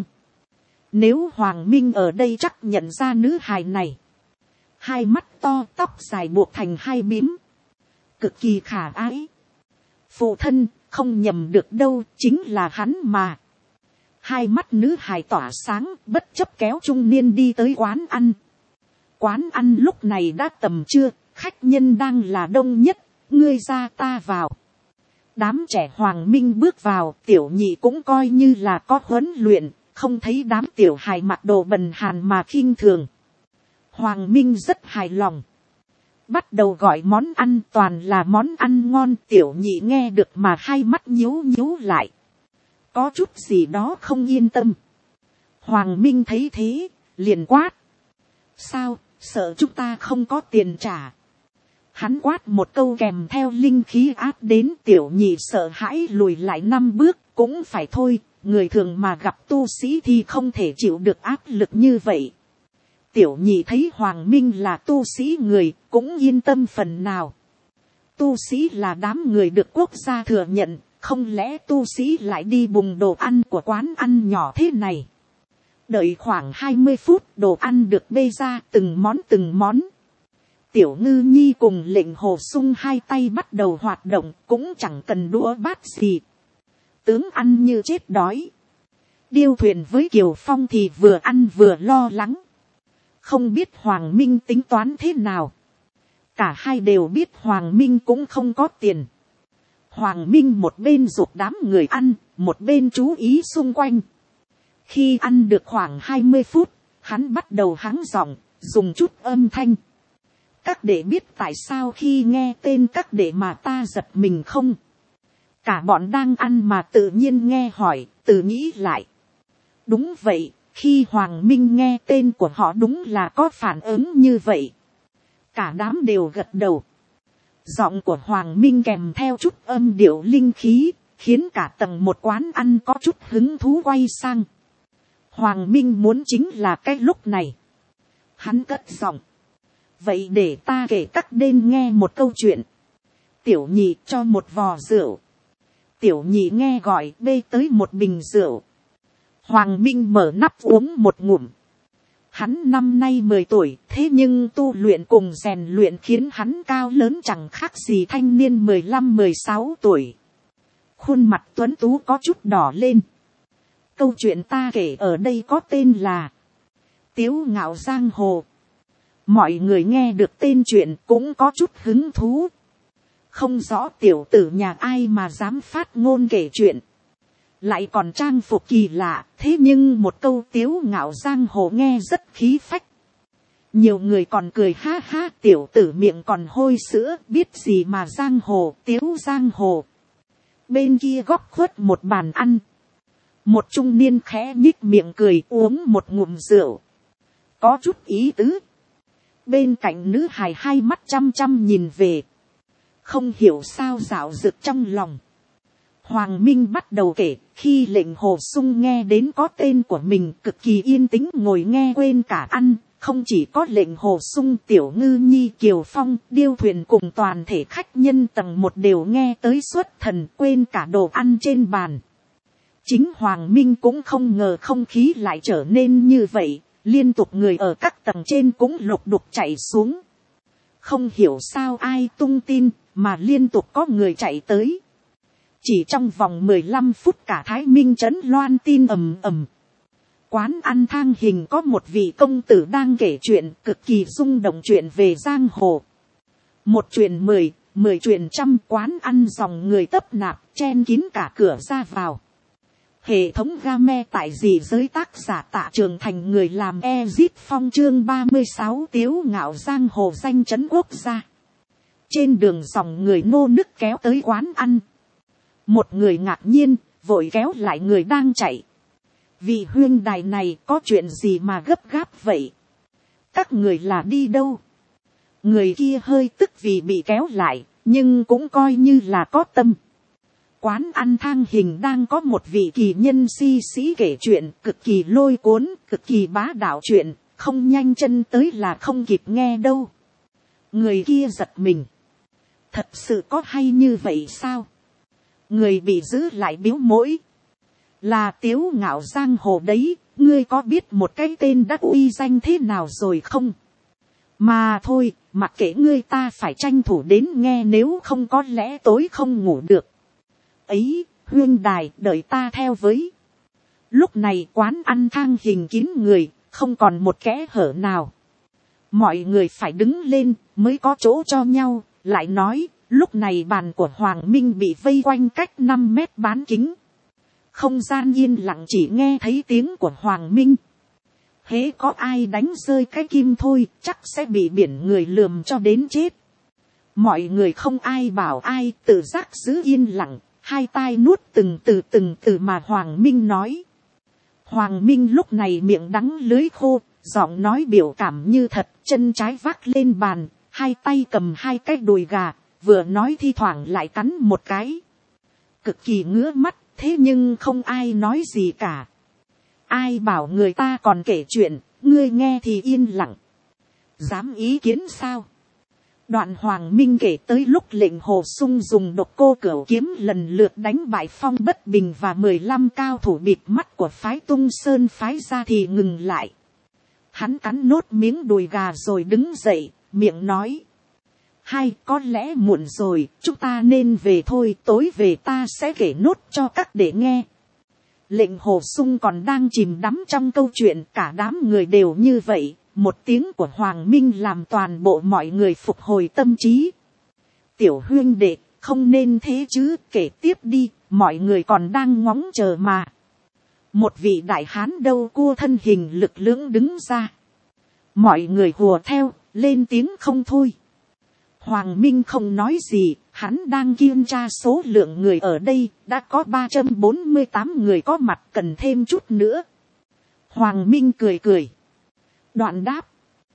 Nếu Hoàng Minh ở đây chắc nhận ra nữ hài này. Hai mắt to, tóc dài buộc thành hai bím. Cực kỳ khả ái. Phụ thân, không nhầm được đâu, chính là hắn mà. Hai mắt nữ hài tỏa sáng, bất chấp kéo trung niên đi tới quán ăn. Quán ăn lúc này đã tầm trưa, khách nhân đang là đông nhất, ngươi ra ta vào. Đám trẻ Hoàng Minh bước vào, tiểu nhị cũng coi như là có huấn luyện, không thấy đám tiểu hài mặc đồ bần hàn mà khinh thường. Hoàng Minh rất hài lòng. Bắt đầu gọi món ăn, toàn là món ăn ngon. Tiểu nhị nghe được mà hai mắt nhíu nhíu lại. Có chút gì đó không yên tâm. Hoàng Minh thấy thế, liền quát. Sao, sợ chúng ta không có tiền trả? Hắn quát một câu kèm theo linh khí áp đến. Tiểu nhị sợ hãi lùi lại 5 bước, cũng phải thôi. Người thường mà gặp tu sĩ thì không thể chịu được áp lực như vậy. Tiểu nhị thấy Hoàng Minh là tu sĩ người, cũng yên tâm phần nào. Tu sĩ là đám người được quốc gia thừa nhận, không lẽ tu sĩ lại đi bùng đồ ăn của quán ăn nhỏ thế này. Đợi khoảng 20 phút đồ ăn được bê ra từng món. Tiểu Ngư Nhi cùng Lệnh Hồ Sung hai tay bắt đầu hoạt động, cũng chẳng cần đũa bát gì. Tướng ăn như chết đói. Điêu Thuyền với Kiều Phong thì vừa ăn vừa lo lắng. Không biết Hoàng Minh tính toán thế nào. Cả hai đều biết Hoàng Minh cũng không có tiền. Hoàng Minh một bên giục đám người ăn, một bên chú ý xung quanh. Khi ăn được khoảng 20 phút, hắn bắt đầu hắng giọng, dùng chút âm thanh. Các đệ biết tại sao khi nghe tên các đệ mà ta giật mình không? Cả bọn đang ăn mà tự nhiên nghe hỏi, tự nghĩ lại. Đúng vậy, khi Hoàng Minh nghe tên của họ đúng là có phản ứng như vậy. Cả đám đều gật đầu. Giọng của Hoàng Minh kèm theo chút âm điệu linh khí, khiến cả tầng một quán ăn có chút hứng thú quay sang. Hoàng Minh muốn chính là cái lúc này. Hắn cất giọng. Vậy để ta kể các đêm nghe một câu chuyện. Tiểu nhị cho một vò rượu. Tiểu nhị nghe gọi bê tới một bình rượu. Hoàng Minh mở nắp uống một ngụm. Hắn năm nay 10 tuổi, thế nhưng tu luyện cùng rèn luyện khiến hắn cao lớn chẳng khác gì thanh niên 15-16 tuổi. Khuôn mặt tuấn tú có chút đỏ lên. Câu chuyện ta kể ở đây có tên là Tiếu Ngạo Giang Hồ. Mọi người nghe được tên chuyện cũng có chút hứng thú. Không rõ tiểu tử nhà ai mà dám phát ngôn kể chuyện. Lại còn trang phục kỳ lạ, thế nhưng một câu Tiếu Ngạo Giang Hồ nghe rất khí phách. Nhiều người còn cười ha ha, tiểu tử miệng còn hôi sữa, biết gì mà Giang Hồ, Tiếu Giang Hồ. Bên kia góc khuất một bàn ăn. Một trung niên khẽ nhích miệng cười uống một ngụm rượu. Có chút ý tứ. Bên cạnh nữ hài hai mắt chăm chăm nhìn về. Không hiểu sao dạo dực trong lòng. Hoàng Minh bắt đầu kể, khi Lệnh Hồ Sung nghe đến có tên của mình cực kỳ yên tĩnh ngồi nghe quên cả ăn. Không chỉ có Lệnh Hồ Sung, Tiểu Ngư Nhi, Kiều Phong, Điêu Thuyền cùng toàn thể khách nhân tầng 1 đều nghe tới xuất thần, quên cả đồ ăn trên bàn. Chính Hoàng Minh cũng không ngờ không khí lại trở nên như vậy, liên tục người ở các tầng trên cũng lục đục chạy xuống. Không hiểu sao ai tung tin, mà liên tục có người chạy tới. Chỉ trong vòng 15 phút cả Thái Minh trấn loan tin ầm ầm. Quán ăn Thang Hình có một vị công tử đang kể chuyện cực kỳ rung động chuyện về giang hồ. Một chuyện 10, 10 chuyện trăm, quán ăn dòng người tấp nạp, chen kín cả cửa ra vào. Hệ thống game tại dị giới, tác giả Tạ Trường Thành, người làm Ezit Phong, chương 36 Tiếu Ngạo Giang Hồ danh chấn quốc gia. Trên đường dòng người nô nức kéo tới quán ăn. Một người ngạc nhiên, vội kéo lại người đang chạy. Vị huynh đài này có chuyện gì mà gấp gáp vậy? Các người là đi đâu? Người kia hơi tức vì bị kéo lại, nhưng cũng coi như là có tâm. Quán ăn Thang Hình đang có một vị kỳ nhân si sĩ kể chuyện cực kỳ lôi cuốn, cực kỳ bá đạo chuyện, không nhanh chân tới là không kịp nghe đâu. Người kia giật mình. Thật sự có hay như vậy sao? Người bị giữ lại biếu mũi. Là Tiếu Ngạo Giang Hồ đấy, ngươi có biết một cái tên đắc uy danh thế nào rồi không? Mà thôi, mặc kệ ngươi, ta phải tranh thủ đến nghe, nếu không có lẽ tối không ngủ được. Ấy, huynh đài, đợi ta theo với. Lúc này quán ăn Thang Hình kín người, không còn một kẽ hở nào. Mọi người phải đứng lên mới có chỗ cho nhau. Lại nói, lúc này bàn của Hoàng Minh bị vây quanh cách 5 mét bán kính. không gian yên lặng, chỉ nghe thấy tiếng của Hoàng Minh. Hễ có ai đánh rơi cái kim thôi, chắc sẽ bị biển người lườm cho đến chết. Mọi người không ai bảo ai, tự giác giữ yên lặng, hai tai nuốt từng từ mà Hoàng Minh nói. Hoàng Minh lúc này miệng đắng lưới khô, giọng nói biểu cảm như thật, chân trái vác lên bàn, hai tay cầm hai cái đùi gà, vừa nói thi thoảng lại cắn một cái. Cực kỳ ngứa mắt, thế nhưng không ai nói gì cả. Ai bảo người ta còn kể chuyện, ngươi nghe thì yên lặng. Dám ý kiến sao? Đoạn Hoàng Minh kể tới lúc lệnh Hồ Sung dùng độc cô cửu kiếm lần lượt đánh bại Phong Bất Bình và 15 cao thủ bịt mắt của phái Tung Sơn phái ra thì ngừng lại. Hắn cắn nốt miếng đùi gà rồi đứng dậy, miệng nói. Hay có lẽ muộn rồi, chúng ta nên về thôi, tối về ta sẽ kể nốt cho các đệ nghe. Lệnh Hồ Sung còn đang chìm đắm trong câu chuyện, cả đám người đều như vậy. Một tiếng của Hoàng Minh làm toàn bộ mọi người phục hồi tâm trí. Tiểu huynh đệ, không nên thế chứ, kể tiếp đi, mọi người còn đang ngóng chờ mà. Một vị đại hán đâu cua thân hình lực lưỡng đứng ra. Mọi người hùa theo, lên tiếng không thôi. Hoàng Minh không nói gì, hắn đang kiểm tra số lượng người ở đây, đã có 348 người có mặt, cần thêm chút nữa. Hoàng Minh cười cười. Đoạn đáp.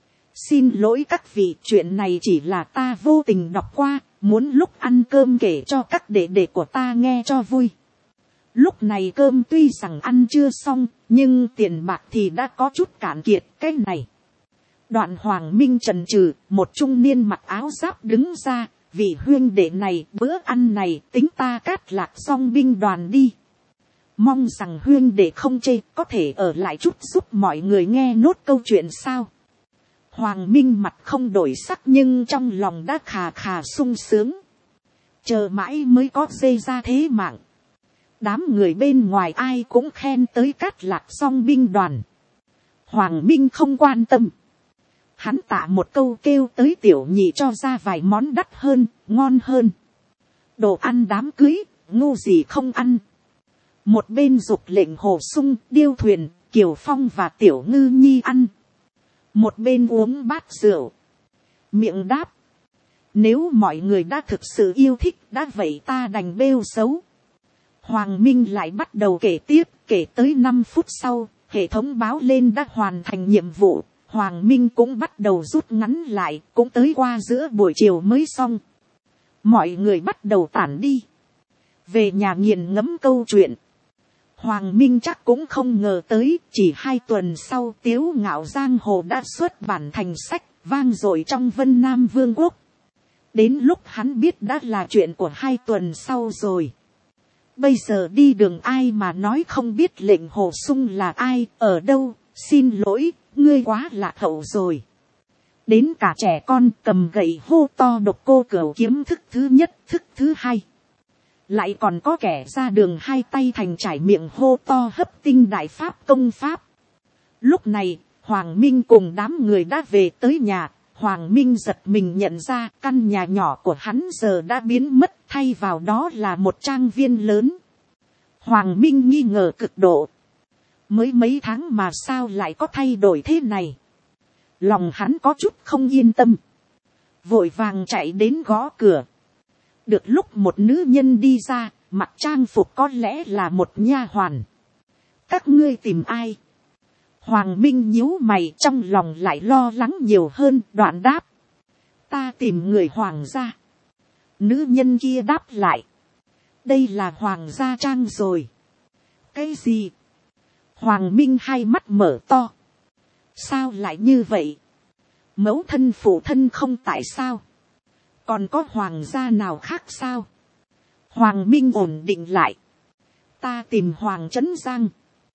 Xin lỗi các vị, chuyện này chỉ là ta vô tình đọc qua, muốn lúc ăn cơm kể cho các đệ đệ của ta nghe cho vui. Lúc này cơm tuy rằng ăn chưa xong, nhưng tiền bạc thì đã có chút cạn kiệt, cái này. Đoạn Hoàng Minh chần chừ, một trung niên mặc áo giáp đứng ra, vị huynh đệ này, bữa ăn này tính ta cát lạc song binh đoàn đi. Mong rằng huynh đệ không chê, có thể ở lại chút giúp mọi người nghe nốt câu chuyện sao. Hoàng Minh mặt không đổi sắc nhưng trong lòng đã khà khà sung sướng. Chờ mãi mới có dây ra thế mạng. Đám người bên ngoài ai cũng khen tới cát lạc song binh đoàn. Hoàng Minh không quan tâm. Hắn tạ một câu kêu tới tiểu nhị cho ra vài món đắt hơn, ngon hơn. Đồ ăn đám cưới, ngu gì không ăn. Một bên giục lệnh Hồ Sung, Điêu Thuyền, Kiều Phong và Tiểu Ngư Nhi ăn. Một bên uống bát rượu. Miệng đáp. Nếu mọi người đã thực sự yêu thích, đã vậy ta đành bêu xấu. Hoàng Minh lại bắt đầu kể tiếp, kể tới 5 phút sau, hệ thống báo lên đã hoàn thành nhiệm vụ. Hoàng Minh cũng bắt đầu rút ngắn lại, cũng tới qua giữa buổi chiều mới xong. Mọi người bắt đầu tản đi. Về nhà nghiền ngẫm câu chuyện. Hoàng Minh chắc cũng không ngờ tới, chỉ 2 tuần sau Tiếu Ngạo Giang Hồ đã xuất bản thành sách, vang dội trong Vân Nam Vương quốc. Đến lúc hắn biết đã là chuyện của 2 tuần sau rồi. Bây giờ đi đường ai mà nói không biết lệnh Hồ Sung là ai, ở đâu, xin lỗi, ngươi quá lạc hậu rồi. Đến cả trẻ con cầm gậy hô to độc cô cửu kiếm thức thứ nhất, thức thứ hai. Lại còn có kẻ ra đường hai tay thành trải miệng hô to hấp tinh đại pháp công pháp. Lúc này, Hoàng Minh cùng đám người đã về tới nhà. Hoàng Minh giật mình nhận ra căn nhà nhỏ của hắn giờ đã biến mất, thay vào đó là một trang viên lớn. Hoàng Minh nghi ngờ cực độ. Mới mấy tháng mà sao lại có thay đổi thế này? Lòng hắn có chút không yên tâm. Vội vàng chạy đến gõ cửa. Được lúc một nữ nhân đi ra, mặc trang phục có lẽ là một nha hoàn. Các ngươi tìm ai? Hoàng Minh nhíu mày, trong lòng lại lo lắng nhiều hơn, đoạn đáp. Ta tìm người hoàng gia. Nữ nhân kia đáp lại. Đây là hoàng gia trang rồi. Cái gì? Hoàng Minh hai mắt mở to. Sao lại như vậy? Mẫu thân phụ thân không tại sao? Còn có hoàng gia nào khác sao? Hoàng Minh ổn định lại. Ta tìm Hoàng Trấn Giang.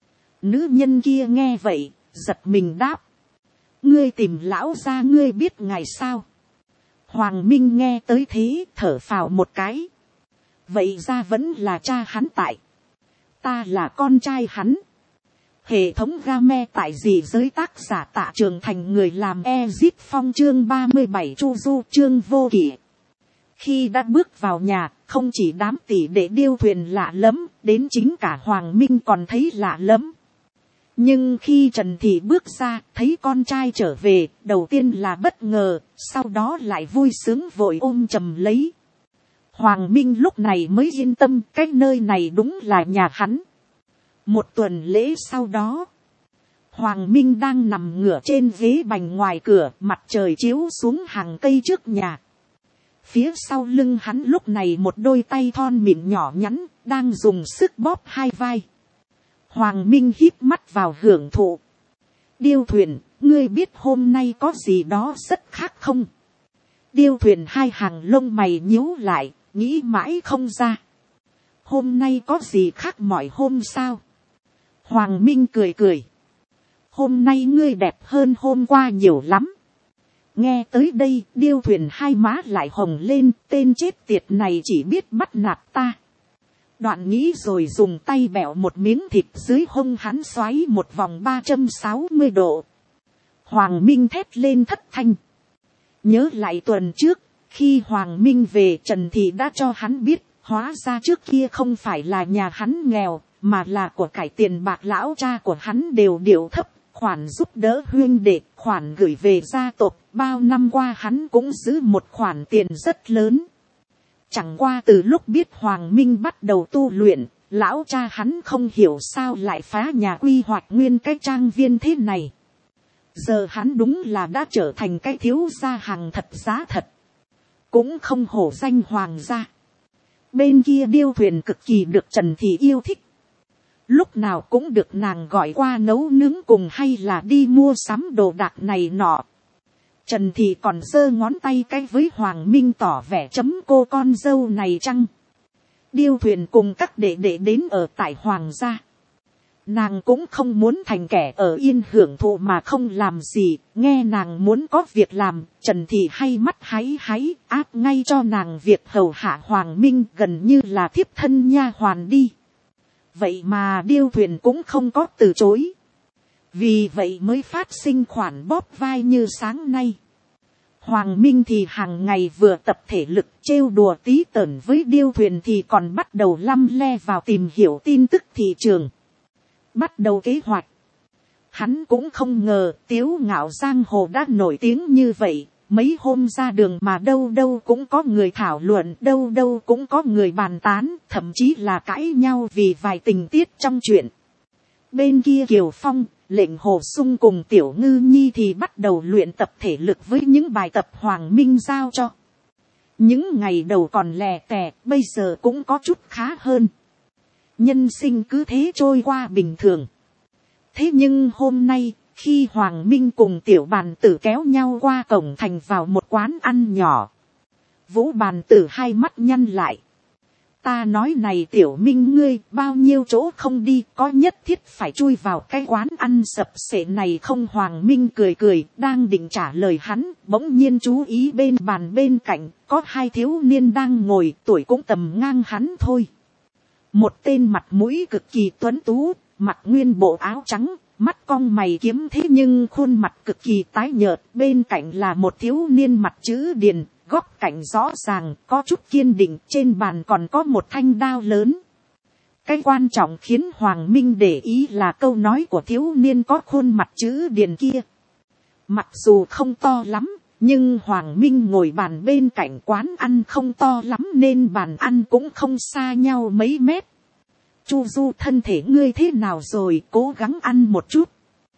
Nữ nhân kia nghe vậy, giật mình đáp. Ngươi tìm lão gia, ngươi biết ngày sao? Hoàng Minh nghe tới thế, thở phào một cái. Vậy ra vẫn là cha hắn tại. Ta là con trai hắn. Hệ thống game tại gì giới tác giả Tạ Trường Thành, người làm Ezit Phong, chương 37 Chu Du, chương vô kỷ. Khi đã bước vào nhà, không chỉ đám tỷ đệ Điêu Thuyền lạ lẫm, đến chính cả Hoàng Minh còn thấy lạ lắm. Nhưng khi Trần Thị bước ra, thấy con trai trở về, đầu tiên là bất ngờ, sau đó lại vui sướng vội ôm chầm lấy. Hoàng Minh lúc này mới yên tâm, cái nơi này đúng là nhà hắn. Một tuần lễ sau đó, Hoàng Minh đang nằm ngửa trên ghế bành ngoài cửa, mặt trời chiếu xuống hàng cây trước nhà. Phía sau lưng hắn lúc này một đôi tay thon mịn nhỏ nhắn, đang dùng sức bóp hai vai. Hoàng Minh híp mắt vào hưởng thụ. Điêu Thuyền, ngươi biết hôm nay có gì đó rất khác không? Điêu Thuyền hai hàng lông mày nhíu lại, nghĩ mãi không ra. Hôm nay có gì khác mọi hôm sao? Hoàng Minh cười cười. Hôm nay ngươi đẹp hơn hôm qua nhiều lắm. Nghe tới đây, Điêu Thuyền hai má lại hồng lên, tên chết tiệt này chỉ biết bắt nạt ta. Đoạn nghĩ rồi dùng tay bẹo một miếng thịt dưới hông hắn xoáy một vòng 360 độ. Hoàng Minh thét lên thất thanh. Nhớ lại tuần trước, khi Hoàng Minh về, Trần Thị đã cho hắn biết, hóa ra trước kia không phải là nhà hắn nghèo, mà là của cải tiền bạc lão cha của hắn đều điệu thấp, khoản giúp đỡ huynh đệ, khoản gửi về gia tộc, bao năm qua hắn cũng giữ một khoản tiền rất lớn. Chẳng qua từ lúc biết Hoàng Minh bắt đầu tu luyện, lão cha hắn không hiểu sao lại phá nhà quy hoạch nguyên cái trang viên thế này. Giờ hắn đúng là đã trở thành cái thiếu gia hàng thật giá thật. Cũng không hổ danh hoàng gia. Bên kia Điêu Thuyền cực kỳ được Trần Thị yêu thích. Lúc nào cũng được nàng gọi qua nấu nướng cùng hay là đi mua sắm đồ đạc này nọ. Trần Thị còn giơ ngón tay cái với Hoàng Minh tỏ vẻ chấm cô con dâu này chăng. Điêu Thuyền cùng các đệ đệ đến ở tại Hoàng gia. Nàng cũng không muốn thành kẻ ở yên hưởng thụ mà không làm gì, nghe nàng muốn có việc làm, Trần Thị hay mắt háy háy, áp ngay cho nàng việc hầu hạ Hoàng Minh gần như là thiếp thân nha hoàn đi. Vậy mà Điêu Thuyền cũng không có từ chối. Vì vậy mới phát sinh khoản bóp vai như sáng nay. Hoàng Minh thì hàng ngày vừa tập thể lực trêu đùa tí tởn với Điêu Thuyền thì còn bắt đầu lăm le vào tìm hiểu tin tức thị trường. Bắt đầu kế hoạch. Hắn cũng không ngờ Tiếu Ngạo giang hồ đã nổi tiếng như vậy. Mấy hôm ra đường mà đâu đâu cũng có người thảo luận, đâu đâu cũng có người bàn tán, thậm chí là cãi nhau vì vài tình tiết trong chuyện. Bên kia Kiều Phong, Lệnh Hồ Sung cùng Tiểu Ngư Nhi thì bắt đầu luyện tập thể lực với những bài tập Hoàng Minh giao cho. Những ngày đầu còn lè tè, bây giờ cũng có chút khá hơn. Nhân sinh cứ thế trôi qua bình thường. Thế nhưng hôm nay, khi Hoàng Minh cùng Tiểu Bàn Tử kéo nhau qua cổng thành vào một quán ăn nhỏ, Vũ Bàn Tử hai mắt nhăn lại. Ta nói này Tiểu Minh ngươi, bao nhiêu chỗ không đi, có nhất thiết phải chui vào cái quán ăn sập sệ này không? Hoàng Minh cười cười, đang định trả lời hắn, bỗng nhiên chú ý bên bàn bên cạnh, có hai thiếu niên đang ngồi, tuổi cũng tầm ngang hắn thôi. Một tên mặt mũi cực kỳ tuấn tú, mặc nguyên bộ áo trắng, mắt cong mày kiếm thế nhưng khuôn mặt cực kỳ tái nhợt, bên cạnh là một thiếu niên mặt chữ điền, góc cạnh rõ ràng, có chút kiên định, trên bàn còn có một thanh đao lớn. Cái quan trọng khiến Hoàng Minh để ý là câu nói của thiếu niên có khuôn mặt chữ điền kia. Mặc dù không to lắm, nhưng Hoàng Minh ngồi bàn bên cạnh quán ăn không to lắm nên bàn ăn cũng không xa nhau mấy mét. Chu Du, thân thể ngươi thế nào rồi, cố gắng ăn một chút.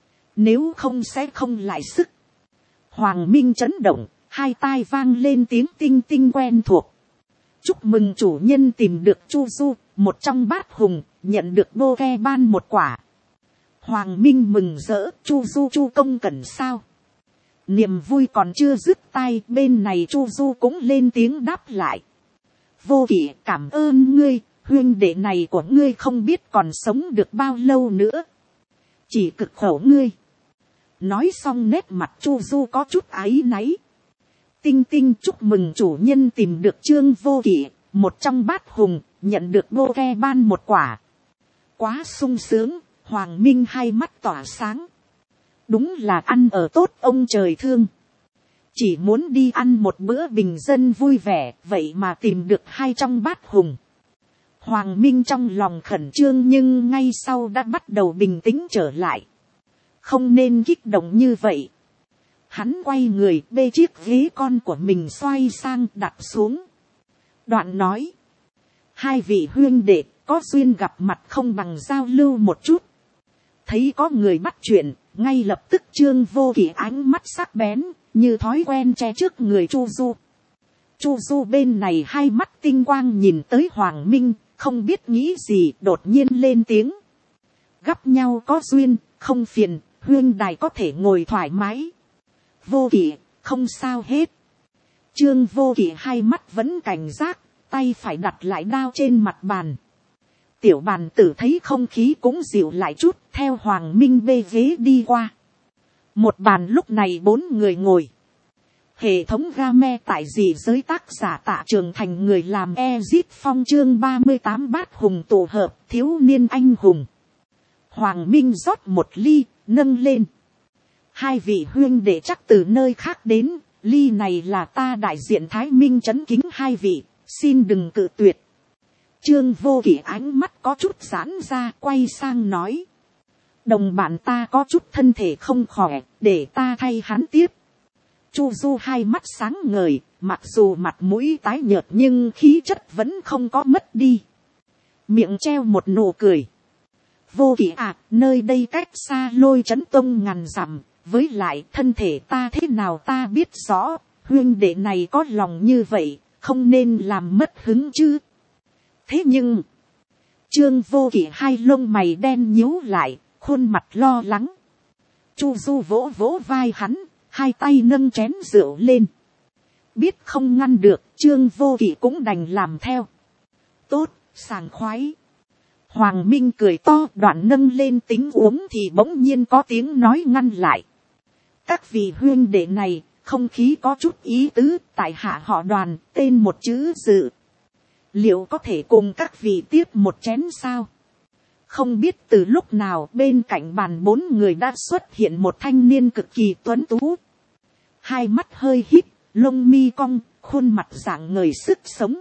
Nếu không sẽ không lại sức. Hoàng Minh chấn động, hai tai vang lên tiếng tinh tinh quen thuộc. Chúc mừng chủ nhân tìm được Chu Du, một trong bát hùng, nhận được đô ke ban một quả. Hoàng Minh mừng rỡ, Chu Du Chu công cẩn sao? Niềm vui còn chưa dứt tai, bên này Chu Du cũng lên tiếng đáp lại. Vô Kỵ, cảm ơn ngươi, huynh đệ này của ngươi không biết còn sống được bao lâu nữa. Chỉ cực khổ ngươi. Nói xong nét mặt Chu Du có chút áy náy. Tinh tinh, chúc mừng chủ nhân tìm được Trương Vô Kỵ, một trong bát hùng, nhận được đô ke ban một quả. Quá sung sướng, Hoàng Minh hai mắt tỏa sáng. Đúng là ăn ở tốt ông trời thương. Chỉ muốn đi ăn một bữa bình dân vui vẻ, vậy mà tìm được hai trong bát hùng. Hoàng Minh trong lòng khẩn trương nhưng ngay sau đã bắt đầu bình tĩnh trở lại. Không nên kích động như vậy. Hắn quay người bê chiếc ghế con của mình xoay sang đặt xuống. Đoạn nói. Hai vị huynh đệ có duyên gặp mặt không bằng giao lưu một chút. Thấy có người bắt chuyện, ngay lập tức Trương Vô Kỵ ánh mắt sắc bén, như thói quen che trước người Chu Du. Chu Du bên này hai mắt tinh quang nhìn tới Hoàng Minh, không biết nghĩ gì đột nhiên lên tiếng. Gặp nhau có duyên, không phiền, huynh đài có thể ngồi thoải mái. Vô Kỵ, không sao hết. Trương Vô Kỵ hai mắt vẫn cảnh giác, tay phải đặt lại đao trên mặt bàn. Tiểu bàn tử thấy không khí cũng dịu lại chút, theo Hoàng Minh bê ghế đi qua. Một bàn lúc này 4 người ngồi. Hệ thống game tại dị giới tác giả Tạ Trường Thành, người làm Ezit Phong chương 38 bát hùng tổ hợp thiếu niên anh hùng. Hoàng Minh rót một ly, nâng lên. Hai vị huynh đệ chắc từ nơi khác đến, ly này là ta đại diện Thái Minh chấn kính hai vị, xin đừng cự tuyệt. Trương Vô Kỵ ánh mắt có chút giãn ra, quay sang nói. Đồng bạn ta có chút thân thể không khỏe, để ta thay hắn tiếp. Chu Du hai mắt sáng ngời, mặc dù mặt mũi tái nhợt nhưng khí chất vẫn không có mất đi. Miệng treo một nụ cười. Vô Kỵ à, nơi đây cách xa Lôi Trấn Tông ngàn dặm, với lại thân thể ta thế nào ta biết rõ, huynh đệ này có lòng như vậy, không nên làm mất hứng chứ. Thế nhưng, Trương Vô Kỵ hai lông mày đen nhíu lại, khuôn mặt lo lắng. Chu Du vỗ vỗ vai hắn, hai tay nâng chén rượu lên. Biết không ngăn được, Trương Vô Kỵ cũng đành làm theo. Tốt, sảng khoái. Hoàng Minh cười to, đoạn nâng lên tính uống thì bỗng nhiên có tiếng nói ngăn lại. Các vị huynh đệ này, không khí có chút ý tứ, tại hạ họ Đoàn, tên một chữ Dự. Liệu có thể cùng các vị tiếp một chén sao? Không biết từ lúc nào bên cạnh bàn 4 người đã xuất hiện một thanh niên cực kỳ tuấn tú. Hai mắt hơi híp, lông mi cong, khuôn mặt rạng ngời sức sống.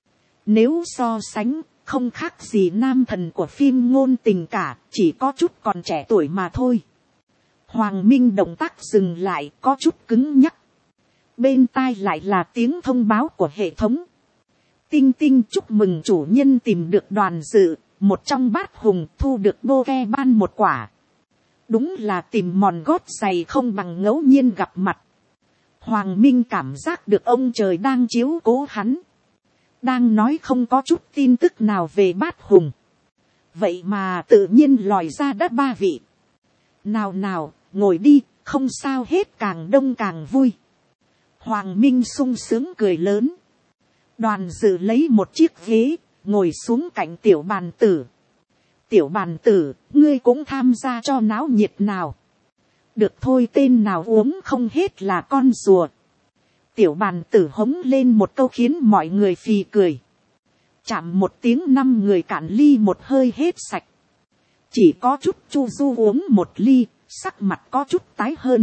Nếu so sánh, không khác gì nam thần của phim ngôn tình cả, chỉ có chút còn trẻ tuổi mà thôi. Hoàng Minh động tác dừng lại, có chút cứng nhắc. Bên tai lại là tiếng thông báo của hệ thống. Tinh tinh chúc mừng chủ nhân tìm được Đoàn Dự, một trong bát hùng, thu được bô ke ban một quả. Đúng là tìm mòn gót giày không bằng ngẫu nhiên gặp mặt. Hoàng Minh cảm giác được ông trời đang chiếu cố hắn. Đang nói không có chút tin tức nào về bát hùng. Vậy mà tự nhiên lòi ra đất 3 vị. Nào nào, ngồi đi, không sao hết, càng đông càng vui. Hoàng Minh sung sướng cười lớn. Đoàn Dự lấy một chiếc ghế, ngồi xuống cạnh tiểu bàn tử. Tiểu bàn tử, ngươi cũng tham gia cho náo nhiệt nào. Được thôi, tên nào uống không hết là con rùa. Tiểu bàn tử hống lên một câu khiến mọi người phì cười. Chạm một tiếng 5 người cạn ly một hơi hết sạch. Chỉ có chút Chu Du uống một ly, sắc mặt có chút tái hơn.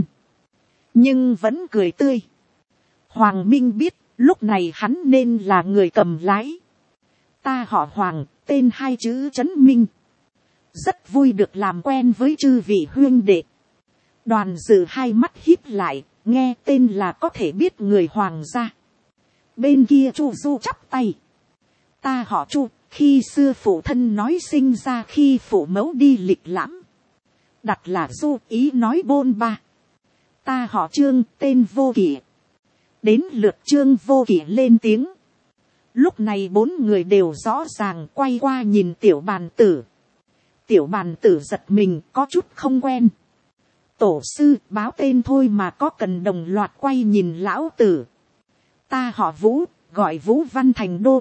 Nhưng vẫn cười tươi. Hoàng Minh biết, lúc này hắn nên là người cầm lái. Ta họ Hoàng, tên 2 chữ Trấn Minh. Rất vui được làm quen với chư vị huynh đệ. Đoàn Dự hai mắt híp lại, nghe tên là có thể biết người Hoàng gia. Bên kia Chu Du chắp tay. Ta họ Chu, khi xưa phụ thân nói sinh ra khi phụ mẫu đi lịch lãm. Đặt là Du, ý nói bôn ba. Ta họ Trương, tên Vô Kỵ. Đến lượt Trương Vô Kỵ lên tiếng. Lúc này 4 người đều rõ ràng quay qua nhìn tiểu bàn tử. Tiểu bàn tử giật mình, có chút không quen. Tổ sư, báo tên thôi mà có cần đồng loạt quay nhìn lão tử. Ta họ Vũ, gọi Vũ Văn Thành Đô.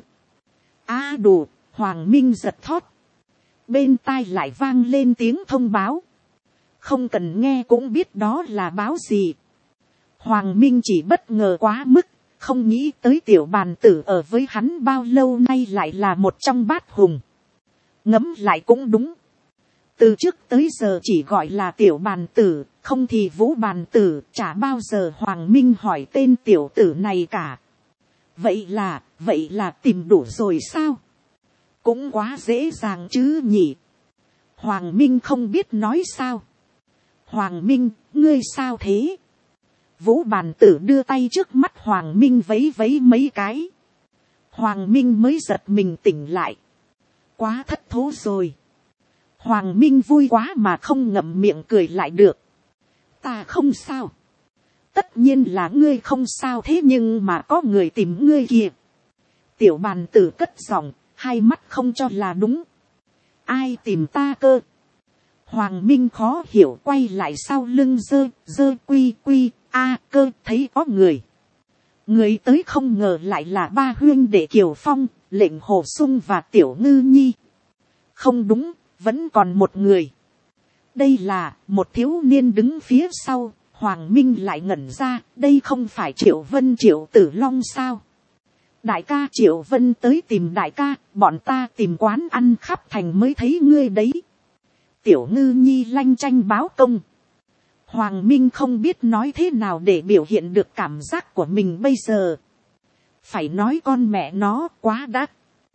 Đủ, Hoàng Minh giật thót. Bên tai lại vang lên tiếng thông báo. Không cần nghe cũng biết đó là báo gì. Hoàng Minh chỉ bất ngờ quá mức, không nghĩ tới tiểu bàn tử ở với hắn bao lâu nay lại là một trong bát hùng. Ngẫm lại cũng đúng. Từ trước tới giờ chỉ gọi là tiểu bàn tử, không thì Vũ bàn tử, chả bao giờ Hoàng Minh hỏi tên tiểu tử này cả. Vậy là tìm đủ rồi sao? cũng quá dễ dàng chứ nhỉ. Hoàng Minh không biết nói sao. Hoàng Minh, ngươi sao thế? Vũ bàn tử đưa tay trước mắt Hoàng Minh vấy vấy mấy cái. Hoàng Minh mới giật mình tỉnh lại. Quá thất thố rồi. Hoàng Minh vui quá mà không ngậm miệng cười lại được. Ta không sao. Tất nhiên là ngươi không sao, thế nhưng mà có người tìm ngươi kìa. Tiểu bàn tử cất giọng, hai mắt không cho là đúng. Ai tìm ta cơ? Hoàng Minh khó hiểu quay lại sau lưng dơ quy quy a cơ thấy có người. Người tới không ngờ lại là ba huyên đệ Kiều Phong, Lệnh Hồ Sung và Tiểu Ngư Nhi. Không đúng, vẫn còn một người. Đây là một thiếu niên đứng phía sau. Hoàng Minh lại ngẩn ra, đây không phải Triệu Vân Triệu Tử Long sao? Đại ca Triệu Vân tới tìm đại ca, bọn ta tìm quán ăn khắp thành mới thấy ngươi đấy. Tiểu Ngư Nhi lanh chanh báo công. Hoàng Minh không biết nói thế nào để biểu hiện được cảm giác của mình bây giờ. Phải nói con mẹ nó quá đắt.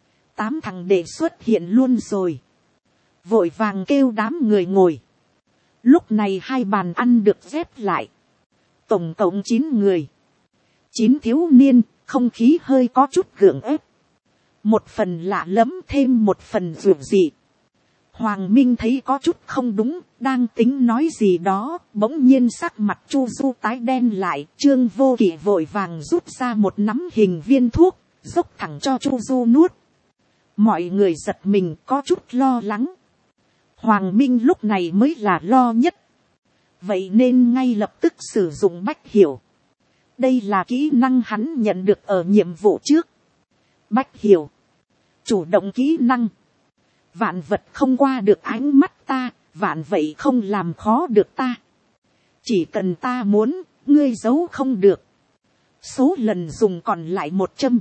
8 thằng đệ xuất hiện luôn rồi. Vội vàng kêu đám người ngồi. Lúc này 2 bàn ăn được dép lại. Tổng cộng 9 người. 9 thiếu niên, không khí hơi có chút gượng ép. Một phần lạ lẫm thêm một phần dường dị. Hoàng Minh thấy có chút không đúng, đang tính nói gì đó, bỗng nhiên sắc mặt Chu Du tái đen lại. Trương Vô Kỵ vội vàng rút ra một nắm hình viên thuốc, dốc thẳng cho Chu Du nuốt. Mọi người giật mình có chút lo lắng. Hoàng Minh lúc này mới là lo nhất. Vậy nên ngay lập tức sử dụng Bách Hiểu. Đây là kỹ năng hắn nhận được ở nhiệm vụ trước. Bách Hiểu. Chủ động kỹ năng. Vạn vật không qua được ánh mắt ta, vạn vậy không làm khó được ta. Chỉ cần ta muốn, ngươi giấu không được. Số lần dùng còn lại 100.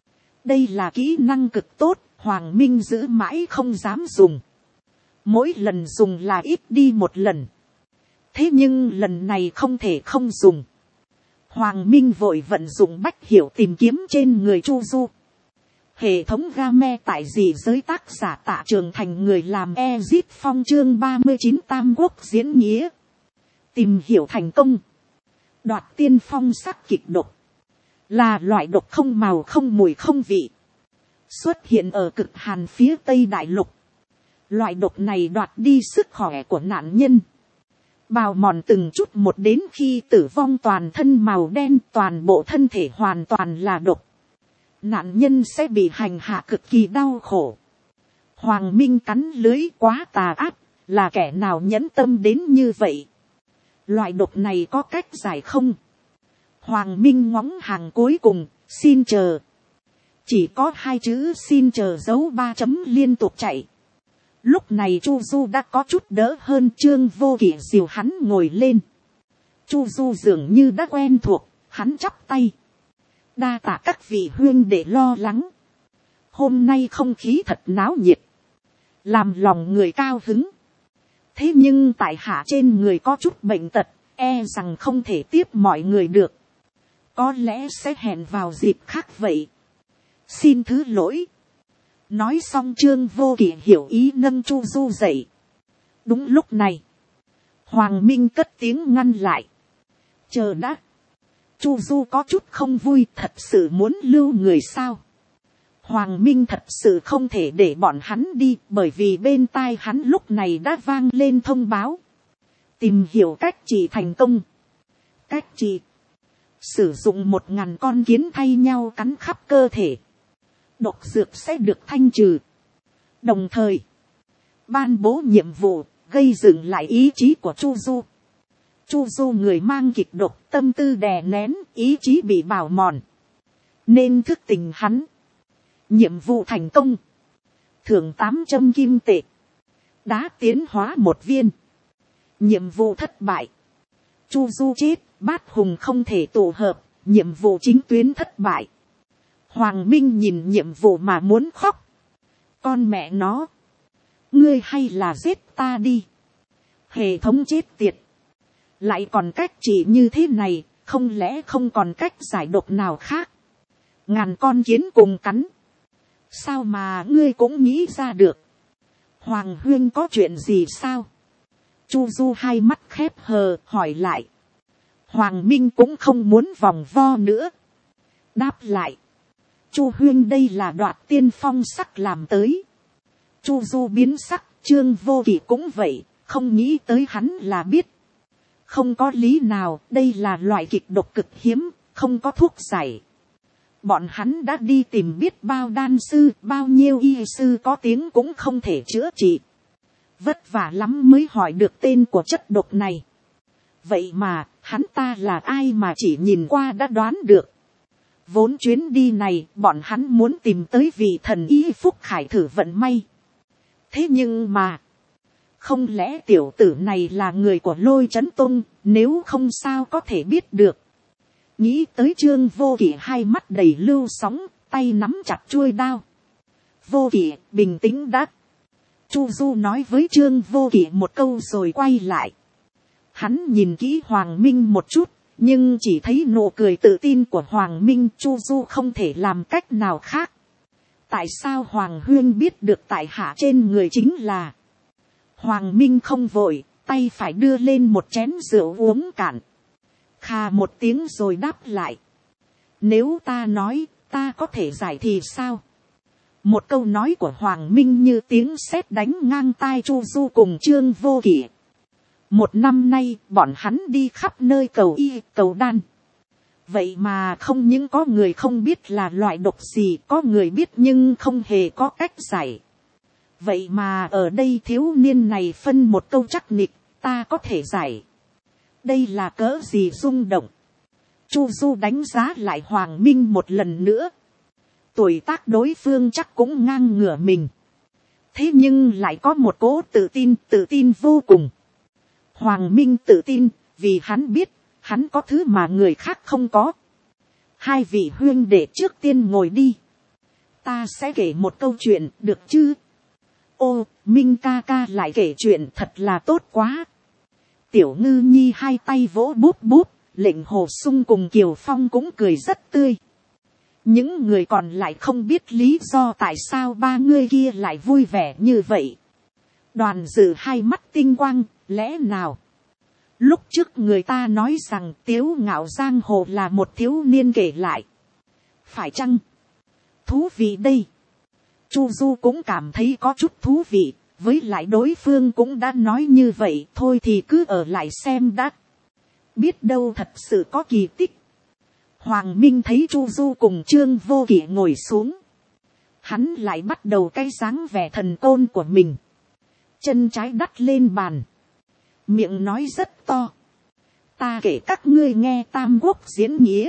Đây là kỹ năng cực tốt, Hoàng Minh giữ mãi không dám dùng. Mỗi lần dùng là ít đi một lần. Thế nhưng lần này không thể không dùng. Hoàng Minh vội vận dụng Bách Hiểu tìm kiếm trên người Chu Du. Hệ thống game tại gì giới tác giả Tạ Trường Thành, người làm Ezit Phong, chương 39 Tam Quốc diễn nghĩa. Tìm hiểu thành công. Đoạt tiên phong sắc kịch độc. Là loại độc không màu không mùi không vị. Xuất hiện ở cực hàn phía Tây Đại Lục. Loại độc này đoạt đi sức khỏe của nạn nhân. Bào mòn từng chút một đến khi tử vong toàn thân màu đen, toàn bộ thân thể hoàn toàn là độc. Nạn nhân sẽ bị hành hạ cực kỳ đau khổ. Hoàng Minh cắn lưới quá tà ác, là kẻ nào nhẫn tâm đến như vậy. Loại độc này có cách giải không? Hoàng Minh ngóng hàng cuối cùng, xin chờ. Chỉ có 2 chữ xin chờ dấu 3 chấm liên tục chạy. Lúc này Chu Du đã có chút đỡ hơn. Trương Vô Kỵ dìu hắn ngồi lên. Chu Du dường như đã quen thuộc, hắn chắp tay. Đa tạ các vị huynh để lo lắng. Hôm nay không khí thật náo nhiệt. Làm lòng người cao hứng. Thế nhưng tại hạ trên người có chút bệnh tật, e rằng không thể tiếp mọi người được. Có lẽ sẽ hẹn vào dịp khác vậy. Xin thứ lỗi. Nói xong Trương Vô Kỵ hiểu ý nâng Chu Du dậy. Đúng lúc này, Hoàng Minh cất tiếng ngăn lại. Chờ đã. Chu Du có chút không vui, thật sự muốn lưu người sao? Hoàng Minh thật sự không thể để bọn hắn đi, bởi vì bên tai hắn lúc này đã vang lên thông báo. Tìm hiểu cách trị thành công. Cách trị. Sử dụng 1000 con kiến thay nhau cắn khắp cơ thể. Độc dược sẽ được thanh trừ. Đồng thời, ban bố nhiệm vụ, gây dựng lại ý chí của Chu Du. Chu Du người mang kịch độc, tâm tư đè nén, ý chí bị bào mòn. Nên thức tỉnh hắn. Nhiệm vụ thành công. Thưởng 800 kim tệ. Đá tiến hóa 1 viên. Nhiệm vụ thất bại. Chu Du chết, bát hùng không thể tụ hợp, nhiệm vụ chính tuyến thất bại. Hoàng Minh nhìn nhiệm vụ mà muốn khóc. Con mẹ nó. Ngươi hay là giết ta đi. Hệ thống chết tiệt. Lại còn cách trị như thế này, không lẽ không còn cách giải độc nào khác. Ngàn con kiến cùng cắn. sao mà ngươi cũng nghĩ ra được. Hoàng huyên có chuyện gì sao? Chu Du hai mắt khép hờ hỏi lại. Hoàng Minh cũng không muốn vòng vo nữa. Đáp lại. Chu huyên đây là đoạt tiên phong sắc làm tới. Chu Du biến sắc, Trương Vô Kỵ cũng vậy, không nghĩ tới hắn là biết. Không có lý nào, đây là loại kịch độc cực hiếm, không có thuốc giải. Bọn hắn đã đi tìm biết bao đan sư, bao nhiêu y sư có tiếng cũng không thể chữa trị. Vất vả lắm mới hỏi được tên của chất độc này. Vậy mà, hắn ta là ai mà chỉ nhìn qua đã đoán được. Vốn chuyến đi này, bọn hắn muốn tìm tới vị thần y Phúc Khải thử vận may. Thế nhưng mà, không lẽ tiểu tử này là người của Lôi Chấn Tông, nếu không sao có thể biết được. Nghĩ tới Trương Vô Kỵ hai mắt đầy lưu sóng, tay nắm chặt chuôi đao. Vô Kỵ, bình tĩnh đã. Chu Du nói với Trương Vô Kỵ một câu rồi quay lại. Hắn nhìn kỹ Hoàng Minh một chút, nhưng chỉ thấy nụ cười tự tin của Hoàng Minh. Chu Du không thể làm cách nào khác. Tại sao Hoàng huyên biết được tại hạ trên người chính là... Hoàng Minh không vội, tay phải đưa lên một chén rượu uống cạn. Khà một tiếng rồi đáp lại. Nếu ta nói, ta có thể giải thì sao? Một câu nói của Hoàng Minh như tiếng sét đánh ngang tai Chu Du cùng Trương Vô Kỵ. Một năm nay, bọn hắn đi khắp nơi cầu y, cầu đan. Vậy mà không những có người không biết là loại độc gì, có người biết nhưng không hề có cách giải. Vậy mà ở đây thiếu niên này phân một câu chắc nịch, ta có thể giải. Đây là cỡ gì rung động. Chu Du đánh giá lại Hoàng Minh một lần nữa. Tuổi tác đối phương chắc cũng ngang ngửa mình. Thế nhưng lại có một cỗ tự tin vô cùng. Hoàng Minh tự tin, vì hắn biết, hắn có thứ mà người khác không có. Hai vị huynh đệ trước tiên ngồi đi. Ta sẽ kể một câu chuyện, được chứ? Ô, Minh ca ca lại kể chuyện thật là tốt quá. Tiểu Ngư Nhi hai tay vỗ búp búp, Lệnh Hồ Sung cùng Kiều Phong cũng cười rất tươi. Những người còn lại không biết lý do tại sao ba người kia lại vui vẻ như vậy. Đoàn Dự hai mắt tinh quang, lẽ nào? Lúc trước người ta nói rằng Tiếu Ngạo giang hồ là một thiếu niên kể lại. Phải chăng? Thú vị đây. Chu Du cũng cảm thấy có chút thú vị, với lại đối phương cũng đã nói như vậy, thôi thì cứ ở lại xem đã. Biết đâu thật sự có kỳ tích. Hoàng Minh thấy Chu Du cùng Trương Vô Kỵ ngồi xuống. Hắn lại bắt đầu cái dáng vẻ thần côn của mình. Chân trái đắt lên bàn. Miệng nói rất to. Ta kể các ngươi nghe Tam Quốc diễn nghĩa.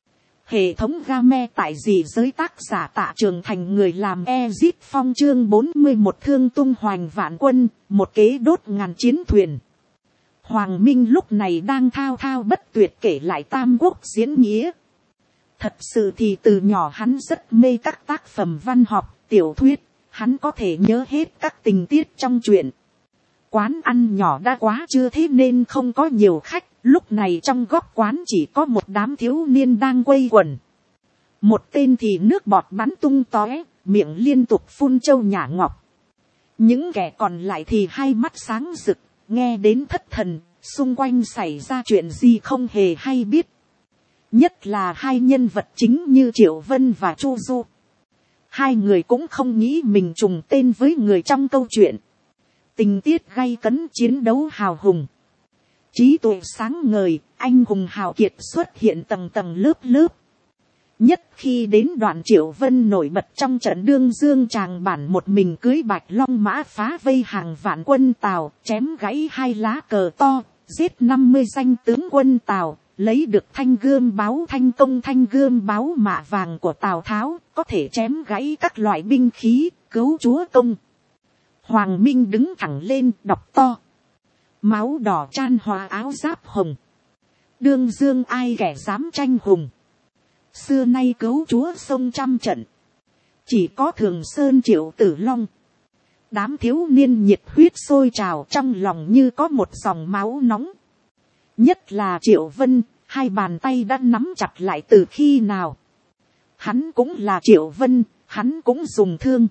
Hệ thống game tại gì giới tác giả Tạ Trường Thành người làm Ezit Phong chương 41 thương tung hoành vạn quân, một kế đốt ngàn chiến thuyền. Hoàng Minh lúc này đang thao thao bất tuyệt kể lại Tam Quốc diễn nghĩa. Thật sự thì từ nhỏ hắn rất mê các tác phẩm văn học, tiểu thuyết, hắn có thể nhớ hết các tình tiết trong truyện. Quán ăn nhỏ đã quá chưa thế nên không có nhiều khách, lúc này trong góc quán chỉ có một đám thiếu niên đang quây quần. Một tên thì nước bọt bắn tung tóe, miệng liên tục phun trâu nhả ngọc. Những kẻ còn lại thì hai mắt sáng rực, nghe đến thất thần, xung quanh xảy ra chuyện gì không hề hay biết. Nhất là hai nhân vật chính như Triệu Vân và Chu Du. Hai người cũng không nghĩ mình trùng tên với người trong câu chuyện. Tình tiết gay cấn, chiến đấu hào hùng. Trí tuệ sáng ngời, anh hùng hào kiệt xuất hiện tầng tầng lớp lớp. Nhất khi đến đoạn Triệu Vân nổi bật trong trận đương dương tràng bản một mình cưới Bạch Long mã phá vây hàng vạn quân Tào, chém gãy hai lá cờ to, giết 50 danh tướng quân Tào, lấy được thanh gươm báo thanh công thanh gươm báo mạ vàng của Tào Tháo, có thể chém gãy các loại binh khí, cứu chúa công. Hoàng Minh đứng thẳng lên đọc to. Máu đỏ chan hòa áo giáp hồng. Đương dương ai kẻ dám tranh hùng. Xưa nay cứu chúa sông trăm trận. Chỉ có Thường Sơn Triệu Tử Long. Đám thiếu niên nhiệt huyết sôi trào trong lòng như có một dòng máu nóng. Nhất là Triệu Vân, hai bàn tay đã nắm chặt lại từ khi nào. Hắn cũng là Triệu Vân, hắn cũng dùng thương.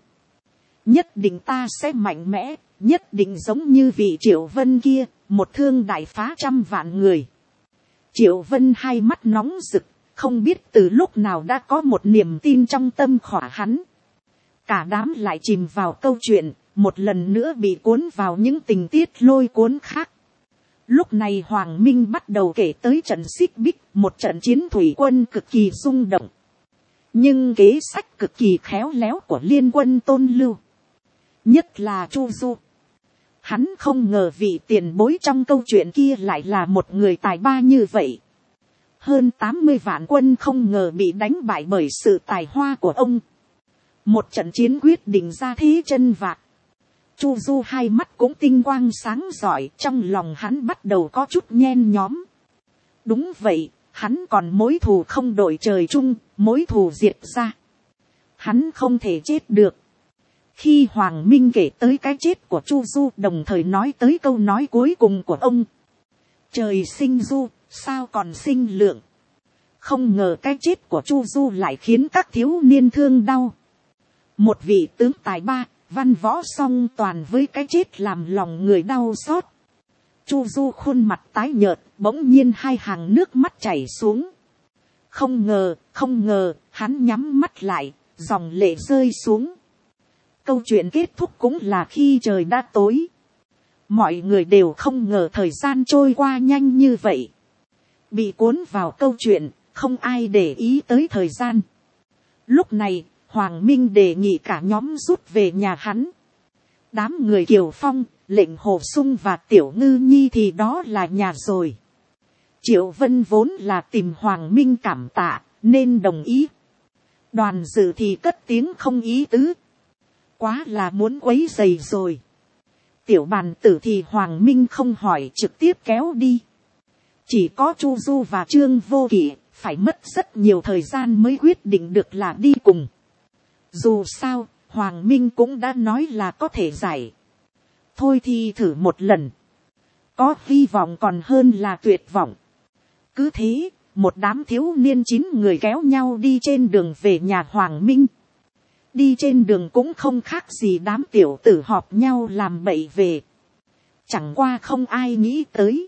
Nhất định ta sẽ mạnh mẽ, nhất định giống như vị Triệu Vân kia, một thương đại phá 100 vạn người. Triệu Vân hai mắt nóng rực, không biết từ lúc nào đã có một niềm tin trong tâm khỏa hắn. Cả đám lại chìm vào câu chuyện, một lần nữa bị cuốn vào những tình tiết lôi cuốn khác. Lúc này Hoàng Minh bắt đầu kể tới trận Xích Bích, một trận chiến thủy quân cực kỳ rung động. Nhưng kế sách cực kỳ khéo léo của liên quân Tôn Lưu, nhất là Chu Du. Hắn không ngờ vị tiền bối trong câu chuyện kia lại là một người tài ba như vậy. Hơn 80 vạn quân không ngờ bị đánh bại bởi sự tài hoa của ông. Một trận chiến quyết định ra thế chân vạc. Chu Du hai mắt cũng tinh quang sáng rọi, trong lòng hắn bắt đầu có chút nhen nhóm. Đúng vậy, hắn còn mối thù không đội trời chung, mối thù diệt ra. Hắn không thể chết được. Khi Hoàng Minh kể tới cái chết của Chu Du, đồng thời nói tới câu nói cuối cùng của ông. Trời sinh Du, sao còn sinh Lượng. Không ngờ cái chết của Chu Du lại khiến các thiếu niên thương đau. Một vị tướng tài ba, văn võ song toàn với cái chết làm lòng người đau xót. Chu Du khuôn mặt tái nhợt, bỗng nhiên hai hàng nước mắt chảy xuống. Không ngờ, hắn nhắm mắt lại, dòng lệ rơi xuống. Câu chuyện kết thúc cũng là khi trời đã tối. Mọi người đều không ngờ thời gian trôi qua nhanh như vậy. Bị cuốn vào câu chuyện, không ai để ý tới thời gian. Lúc này, Hoàng Minh đề nghị cả nhóm rút về nhà hắn. Đám người Kiều Phong, Lệnh Hồ Sung và Tiểu Ngư Nhi thì đó là nhà rồi. Triệu Vân vốn là tìm Hoàng Minh cảm tạ, nên đồng ý. Đoàn dự thì cất tiếng không ý tứ. Quá là muốn quấy rầy rồi. Tiểu Bàn Tử thì Hoàng Minh không hỏi, trực tiếp kéo đi. Chỉ có Chu Du và Trương Vô Kỵ phải mất rất nhiều thời gian mới quyết định được là đi cùng. Dù sao, Hoàng Minh cũng đã nói là có thể giải. Thôi thì thử một lần. Có hy vọng còn hơn là tuyệt vọng. Cứ thế, một đám thiếu niên 9 người kéo nhau đi trên đường về nhà Hoàng Minh. Đi trên đường cũng không khác gì đám tiểu tử họp nhau làm bậy về. Chẳng qua không ai nghĩ tới.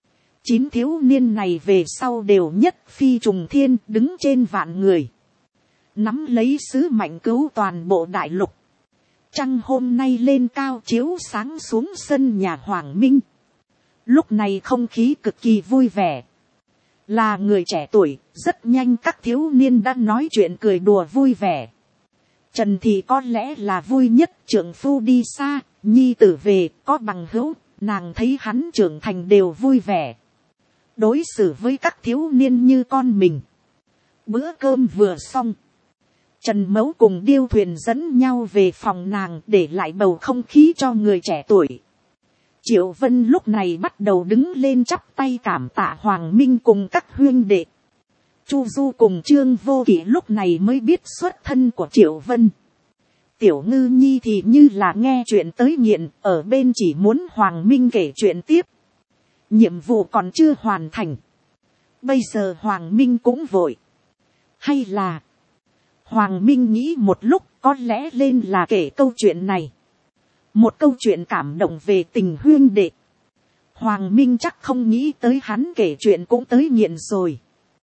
9 thiếu niên này về sau đều nhất phi trùng thiên, đứng trên vạn người. Nắm lấy sứ mệnh cứu toàn bộ đại lục. Trăng hôm nay lên cao chiếu sáng xuống sân nhà Hoàng Minh. Lúc này không khí cực kỳ vui vẻ. Là người trẻ tuổi, rất nhanh các thiếu niên đã nói chuyện cười đùa vui vẻ. Trần thì có lẽ là vui nhất, trượng phu đi xa, nhi tử về, có bằng hữu, nàng thấy hắn trưởng thành đều vui vẻ. Đối xử với các thiếu niên như con mình. Bữa cơm vừa xong. Trần Mấu cùng Điêu Thuyền dẫn nhau về phòng nàng để lại bầu không khí cho người trẻ tuổi. Triệu Vân lúc này bắt đầu đứng lên chắp tay cảm tạ Hoàng Minh cùng các huynh đệ. Chu Du cùng Trương Vô Kỵ lúc này mới biết xuất thân của Triệu Vân. Tiểu Ngư Nhi thì như là nghe chuyện tới nghiện, ở bên chỉ muốn Hoàng Minh kể chuyện tiếp. Nhiệm vụ còn chưa hoàn thành. Bây giờ Hoàng Minh cũng vội. Hay là Hoàng Minh nghĩ một lúc, có lẽ lên là kể câu chuyện này. Một câu chuyện cảm động về tình huynh đệ. Hoàng Minh chắc không nghĩ tới hắn kể chuyện cũng tới nghiện rồi.